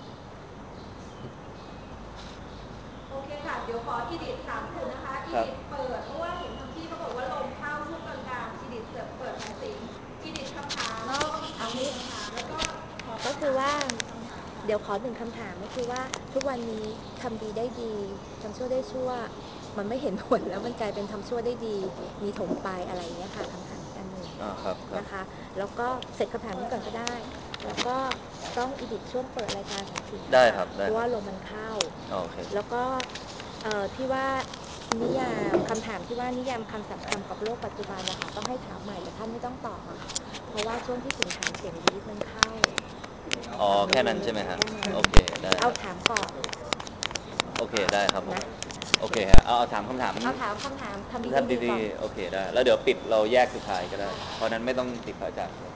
โอเคค่ะเดี๋ยวขออีดิทถามคุณนะคะอีครับดิทเปิดเพราะว่าเห็นทางพี่เขาบอกว่าลมเข้าช่วงกลางๆอีดิทเปิดสายสิญจน์อีดิทคำถามก็คำถามหนึ่งเอางี้คำถามแล้วก็ขอก็คำถามคือว่าเพิ่มหนึ่งคำถามค่ะเดี๋ยวขอหนึ่งคำถามก็คือว่าทุกวันนี้ทำดีได้ดีทำชั่วได้ชั่วมันไม่เห็นผลแล้วมันกลายเป็นทำชั่วได้ดีมีถมไปอะไรอย่างเงี้ยค่ะคำถามอีกอันหนึ่งครับครับนะคะแล้วก็เสร็จคำถามนี้ก่อนก็ได้แล้วก็ต้องอีดิทช่วงเปิดรายการของทีได้ค่ะครับได้ครับเพราะว่าลมมันเข้าโอเคแล้วก็ที่ว่านิยามคำถามที่ว่านิยามคำศัพท์คำกับโลกปัจจุบันนะคะต้องให้ถามใหม่แต่ท่านไม่ต้องตอบอะค่ะเพราะว่าช่วงที่ถึงถามเสียงวีดมันเข้า ถามได้แค่นั้นเลยใช่ไหมฮะแค่นั้นโอเคได้เอาครับถามก่อนโอเคได้ครับผมนะโอเคฮะเอาถามคำถามเอาถามคำถามทำดีท่านได้ดีดีก่อนๆโอเคได้แล้วเดี๋ยวปิดเราแยกสุดท้ายก็ได้เพราะนั้นไม่ต้องติดพระอาจารย์ครับ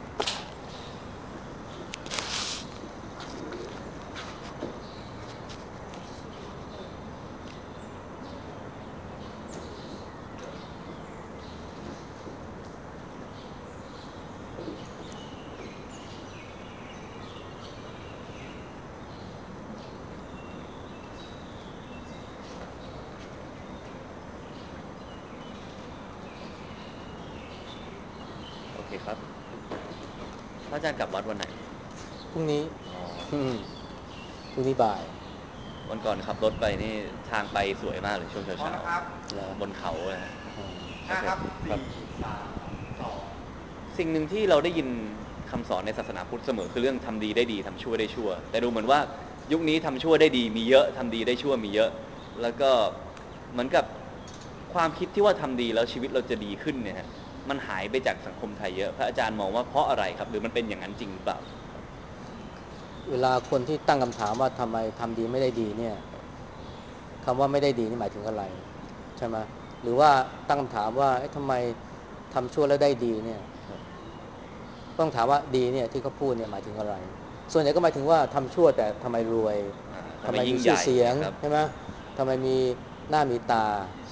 โอเคครับพระอาจารย์กลับวัดวันไหนพรุ่งนี้อ๋ออืมพรุ่งนี้บ่ายวันก่อนขับรถไปนี่ทางไปสวยมากเลยช่วงพร้อมเช้านะครับเหรอๆบนเขานะฮะอืมโอเค 5 ครับครับ 4 3 2 สิ่งหนึ่งที่เราได้ยินคำสอนในศาสนาพุทธเสมอคือเรื่องทำดีได้ดีทำชั่วได้ชั่วแต่ดูเหมือนว่ายุคนี้ทำชั่วได้ดีมีเยอะทำดีได้ชั่วมีเยอะแล้วก็เหมือนกับควความคิดที่ว่าทำดีแล้วชีวิตเราจะดีขึ้นเนี่ยฮะมันหายไปจากสังคมไทยเยอะพระอาจารย์มองว่าเพราะอะไรครับหรือมันเป็นอย่างนั้นจริงหรือเปล่าเวลาคนที่ตั้งคำถามว่าทำไมทำดีไม่ได้ดีเนี่ยคำว่าไม่ได้ดีนี่หมายถึงอะไรใช่ไหมหรือว่าตั้งคำถามว่าทำไมทำชั่วแล้วได้ดีเนี่ยต้องถามว่าดีเนี่ยที่เขาพูดเนี่ยหมายถึงอะไรส่วนใหญ่ก็หมายถึงว่าทำชั่วแต่ทำไมรวยทำไมมีชื่อเสียงใช่ไหมทำไมมีหน้ามีตา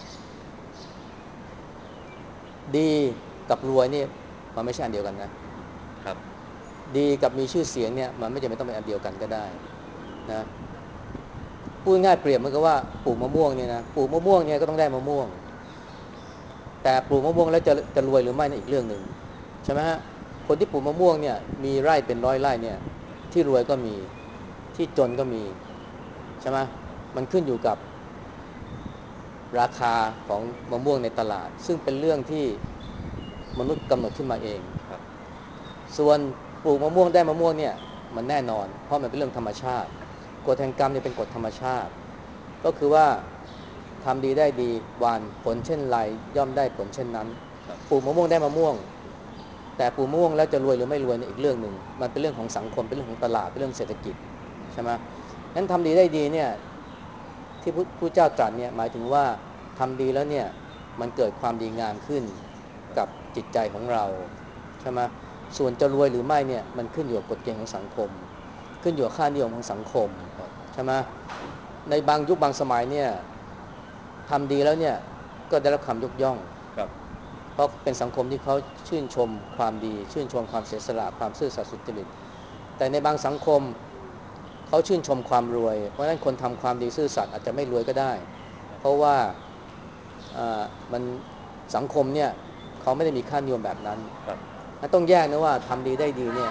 ดีกับรวยนี่มันไม่ใช่อันเดียวกันนะครับดีกับมีชื่อเสียงเนี่ยมันไม่จำเป็นต้องเป็นอันเดียวกันก็ได้นะพูดง่ายเปรียบเหมือนกับว่าปลูกมะม่วงเนี่ยนะปลูกมะม่วงเนี่ยก็ต้องได้มะม่วงแต่ปลูกมะม่วงแล้วจะรวยหรือไม่นี่อีกเรื่องหนึ่งใช่ไหมฮะคนที่ปลูกมะม่วงเนี่ยมีไร่เป็นร้อยไร่เนี่ยที่รวยก็มีที่จนก็มีใช่ไหมมันขึ้นอยู่กับราคาของมะม่วงในตลาดซึ่งเป็นเรื่องที่มนุษย์กำหนดขึ้นมาเองส่วนปลูกมะม่วงได้มะม่วงเนี่ยมันแน่นอนเพราะมันเป็นเรื่องธรรมชาติกฎแห่งกรรมเนี่ยเป็นกฎธรรมชาติก็คือว่าทำดีได้ดีหวานผลเช่นไรย่อมได้ผลเช่นนั้นปลูกมะม่วงได้มะม่วงแต่ปลูกมะม่วงแล้วจะรวยหรือไม่รวยเนี่ยอีกเรื่องหนึ่งมันเป็นเรื่องของสังคมเป็นเรื่องของตลาดเป็นเรื่องเศรษฐกิจใช่ไหมงั้นทำดีได้ดีเนี่ยที่ผู้เจ้าตรัสเนี่ยหมายถึงว่าทำดีแล้วเนี่ยมันเกิดความดีงามขึ้นกับจิตใจของเราใช่ไหมส่วนจะรวยหรือไม่เนี่ยมันขึ้นอยู่กับกฎเกณฑ์ของสังคมขึ้นอยู่กับค่านิยมของสังคมใช่ไหมในบางยุคบางสมัยเนี่ยทำดีแล้วเนี่ยก็ได้รับคำยกย่องเพราะเป็นสังคมที่เขาชื่นชมความดีชื่นชมความเสียสละความซื่อสัตย์สุจริตแต่ในบางสังคมเขาชื่นชมความรวยเพราะฉะนั้นคนทำความดีซื่อสัตย์อาจจะไม่รวยก็ได้เพราะว่ามันสังคมเนี่ยเขาไม่ได้มีค่านิยมแบบนั้นต้องแยกนะว่าทำดีได้ดีเนี่ย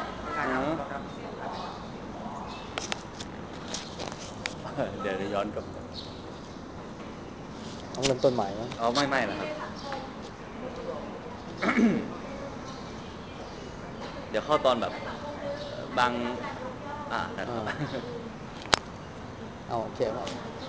เดี๋ยวย้อนกลับต้องเริ่มต้นใหม่ไหมอ๋อไม่แล้วครับเดี๋ยวเข้าตอนแบบบางนะครับเอาโอเคว่า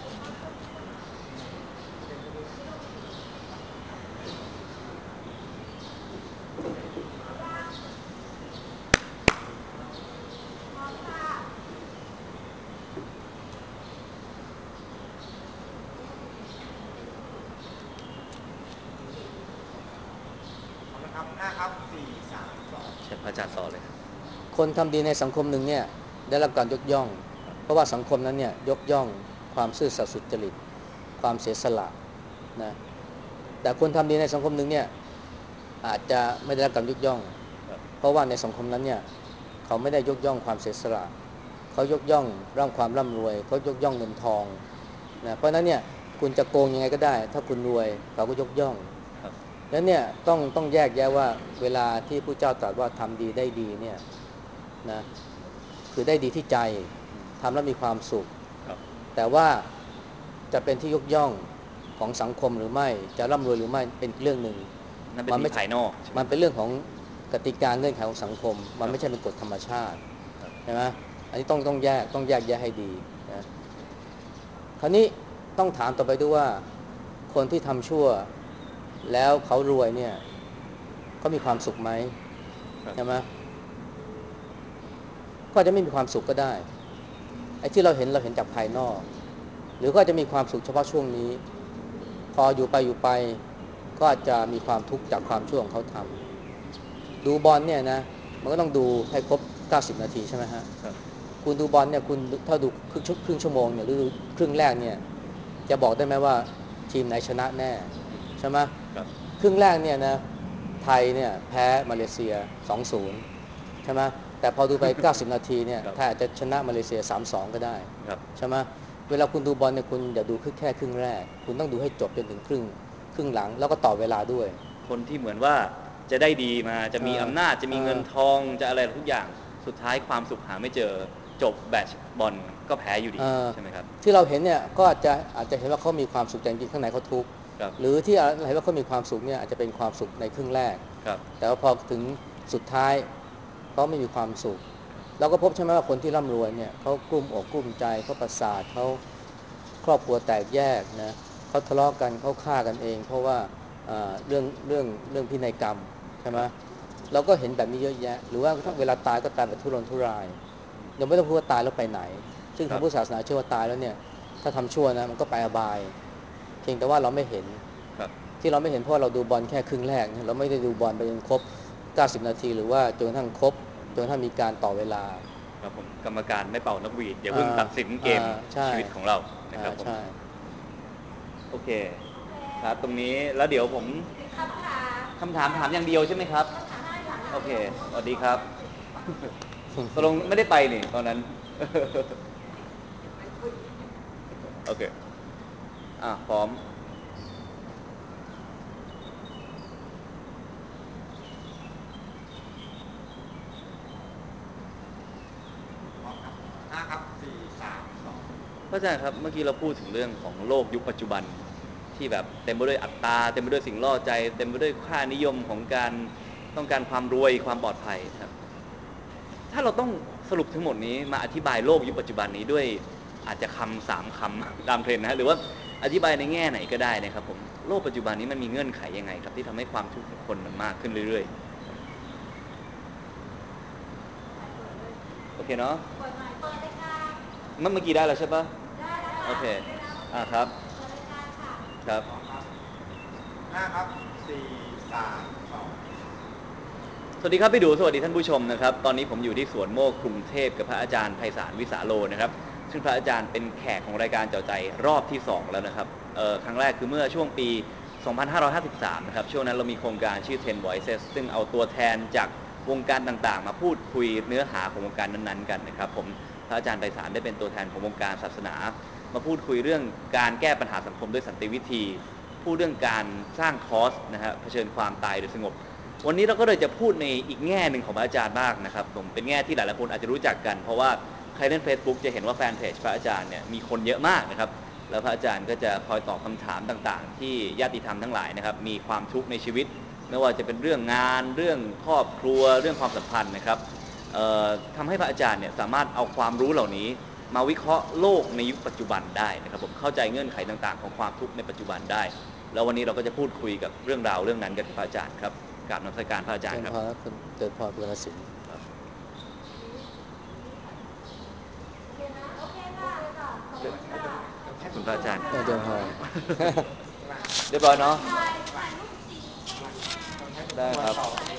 ครับ5ครับ4 3 2 เชิญพระอาจารย์ต่อเลยครับคนทำดีในสังคมหนึ่งเนี่ยได้รับการยกย่องเพราะว่าสังคมนั้นเนี่ยยกย่องความซื่อสัตย์สุจริตความเสียสละนะแต่คนทำดีในสังคมหนึ่งเนี่ยอาจจะไม่ได้รับการยกย่องเพราะว่าในสังคมนั้นเนี่ยเขาไม่ได้ยกย่องความเสียสละเขายกย่องความร่ำรวยเขายกย่องเงินทองนะเพราะนั้นเนี่ยคุณจะโกงยังไงก็ได้ถ้าคุณรวยเขาก็ยกย่องแล้วเนี่ยต้องแยกแยะว่าเวลาที่ผู้เจ้าตรัสว่าทำดีได้ดีเนี่ยนะคือได้ดีที่ใจทำแล้วมีความสุขแต่ว่าจะเป็นที่ยกย่องของสังคมหรือไม่จะร่ำรวยหรือไม่เป็นเรื่องหนึ่งมันไม่ภายนอกมันเป็นเรื่องของกติกาเงื่อนไขของสังคมมันไม่ใช่เป็นกฎธรรมชาติใช่ไหมอันนี้ต้องแยกแยะให้ดีนะคราวนี้ต้องถามต่อไปด้วยว่าคนที่ทำชั่วแล้วเขารวยเนี่ยเขามีความสุขไหมใช่ไหมก็จะไม่มีความสุขก็ได้ไอ้ที่เราเห็นจากภายนอกหรือก็จะมีความสุขเฉพาะช่วงนี้พออยู่ไปก็อาจจะมีความทุกข์จากความชั่วของเขาทำดูบอลเนี่ยนะมันก็ต้องดูให้ครบ90นาทีใช่ไหมฮะคุณดูบอลเนี่ยคุณถ้าดูครึ่งชั่วโมงเนี่ยหรือดูครึ่งแรกเนี่ยจะบอกได้ไหมว่าทีมไหนชนะแน่ใช่ไหมครึ่งแรกเนี่ยนะไทยเนี่ยแพ้มาเลเซีย 2-0 ใช่ไหมแต่พอดูไป90นาทีเนี่ยไทยอาจจะชนะมาเลเซีย 3-2 ก็ได้ใช่ไหมเวลาคุณดูบอลเนี่ยคุณอย่าดูแค่ครึ่งแรกคุณต้องดูให้จบจนถึงครึ่งหลังแล้วก็ต่อเวลาด้วยคนที่เหมือนว่าจะได้ดีมาจะมีอำนาจจะมีเงินทองจะอะไรทุกอย่างสุดท้ายความสุขหาไม่เจอจบแบตช์บอลก็แพ้อยู่ดีใช่ไหมครับที่เราเห็นเนี่ยก็อาจจะเห็นว่าเขามีความสุขแต่จริงๆข้างในเขาทุกข์หรือที่เห็นว่าเขามีความสุขเนี่ยอาจจะเป็นความสุขในครึ่งแรกแต่ว่าพอถึงสุดท้ายเขาไม่มีความสุขเราก็พบใช่ไหมว่าคนที่ร่ำรวยเนี่ยเขากลุ้มอกกลุ้มใจเขาประสาทเขาครอบครัวแตกแยกนะเขเขาทะเลาะกันเขาฆ่ากันเอง เพราะว่าเรื่องพินัยกรรมใช่ไหมเราก็เห็นแบบนี้เยอะแยะหรือว่าถ้าเวลาตายก็ตายแบบทุรนทุรายยังไม่ต้องพูดว่าตายแล้วไปไหน ซึ่งครัทางบพุทธศาสนาเชื่อว่าตายแล้วเนี่ยถ้าทำชั่วนะมันก็ไปอบายเพียงแต่ว่าเราไม่เห็นครับที่เราไม่เห็นเพราะเราดูบอลแค่ครึ่งแรกนะเราไม่ได้ดูบอลไปจนครบ90 นาทีหรือว่าจนกระทั่งครบจนกระทั่งมีการต่อเวลาครับผมกรรมการไม่เป่านกหวีดอย่าเพิ่งตัดสินเกมใช่ชีวิตของเรานะครับผมใช่โอเคครับตรงนี้แล้วเดี๋ยวผมคำถามคำถามถามอย่างเดียวใช่ไหมครับคำถามให้หลังโอเคสวัสดีครับตกลงไม่ได้ไปนี่ตอนนั้น โอเคพร้อมพร้อมครับ5 ครับ 4 3 พระอาจารย์ครับเมื่อกี้เราพูดถึงเรื่องของโลกยุคปัจจุบันที่แบบเต็มไปด้วยอัตตาเต็มไปด้วยสิ่งล่อใจเต็มไปด้วยค่านิยมของการต้องการความรวยความปลอดภัยครับถ้าเราต้องสรุปทั้งหมดนี้มาอธิบายโลกยุคปัจจุบันนี้ด้วยอาจจะ3 คำตามเทรนด์นะฮะหรือว่าอธิบายในแง่ไหนก็ได้นะครับผมโลกปัจจุบันนี้มันมีเงื่อนไขยังไงครับที่ทำให้ความทุกข์ของคนมันมากขึ้นเรื่อยๆโอเคเนาะเปิดหน่อยเปิดรายการเมื่อกี้ได้แล้วใช่ปะได้แล้วค่ะโอเคได้แล้วครับเปิดรายการค่ะครับพร้อมครับ5 ครับ 4 3 2 สวัสดีครับพี่ดูสวัสดีท่านผู้ชมนะครับตอนนี้ผมอยู่ที่สวนโมกกรุงเทพกับพระอาจารย์ไพศาลวิสาโลนะครับซึ่งพระอาจารย์เป็นแขกของรายการเจ้าใจรอบที่2แล้วนะครับครั้งแรกคือเมื่อช่วงปี 2553 นะครับช่วงนั้นเรามีโครงการชื่อ 10 Voices ซึ่งเอาตัวแทนจากวงการต่างๆมาพูดคุยเนื้อหาของวงการนั้นๆกันนะครับผมพระอาจารย์ไพศาลได้เป็นตัวแทนของวงการศาสนามาพูดคุยเรื่องการแก้ปัญหาสังคมด้วยสันติวิธีพูดเรื่องการสร้างคอสนะฮะเผชิญความตายโดยสงบวันนี้เราก็เลยจะพูดในอีกแง่หนึ่งของพระอาจารย์บ้างนะครับผมเป็นแง่ที่หลายๆคนอาจจะรู้จักกันเพราะว่าใครเล่น Facebook จะเห็นว่าแฟนเพจพระอาจารย์เนี่ยมีคนเยอะมากนะครับแล้วพระอาจารย์ก็จะคอยตอบคำถามต่างๆที่ญาติธรรมทั้งหลายนะครับมีความทุกข์ในชีวิตไม่ว่าจะเป็นเรื่องงานเรื่องครอบครัวเรื่องความสัมพันธ์นะครับทำให้พระอาจารย์เนี่ยสามารถเอาความรู้เหล่านี้มาวิเคราะห์โลกในยุคปัจจุบันได้นะครับผมเข้าใจเงื่อนไขต่างๆของความทุกข์ในปัจจุบันได้แล้ววันนี้เราก็จะพูดคุยกับเรื่องราวเรื่องนั้นกับพระอาจารย์ครับกราบนมัสการพระอาจารย์ครับเจริญพรคุณศิลป์โอเคนะ โอเคค่ะขอบคุณค่ะขอบคุณพระอาจารย์เจริญพรเรียบร้อยเนาะถ่ายรูปสีให้ทีมงานได้ครับถ่าย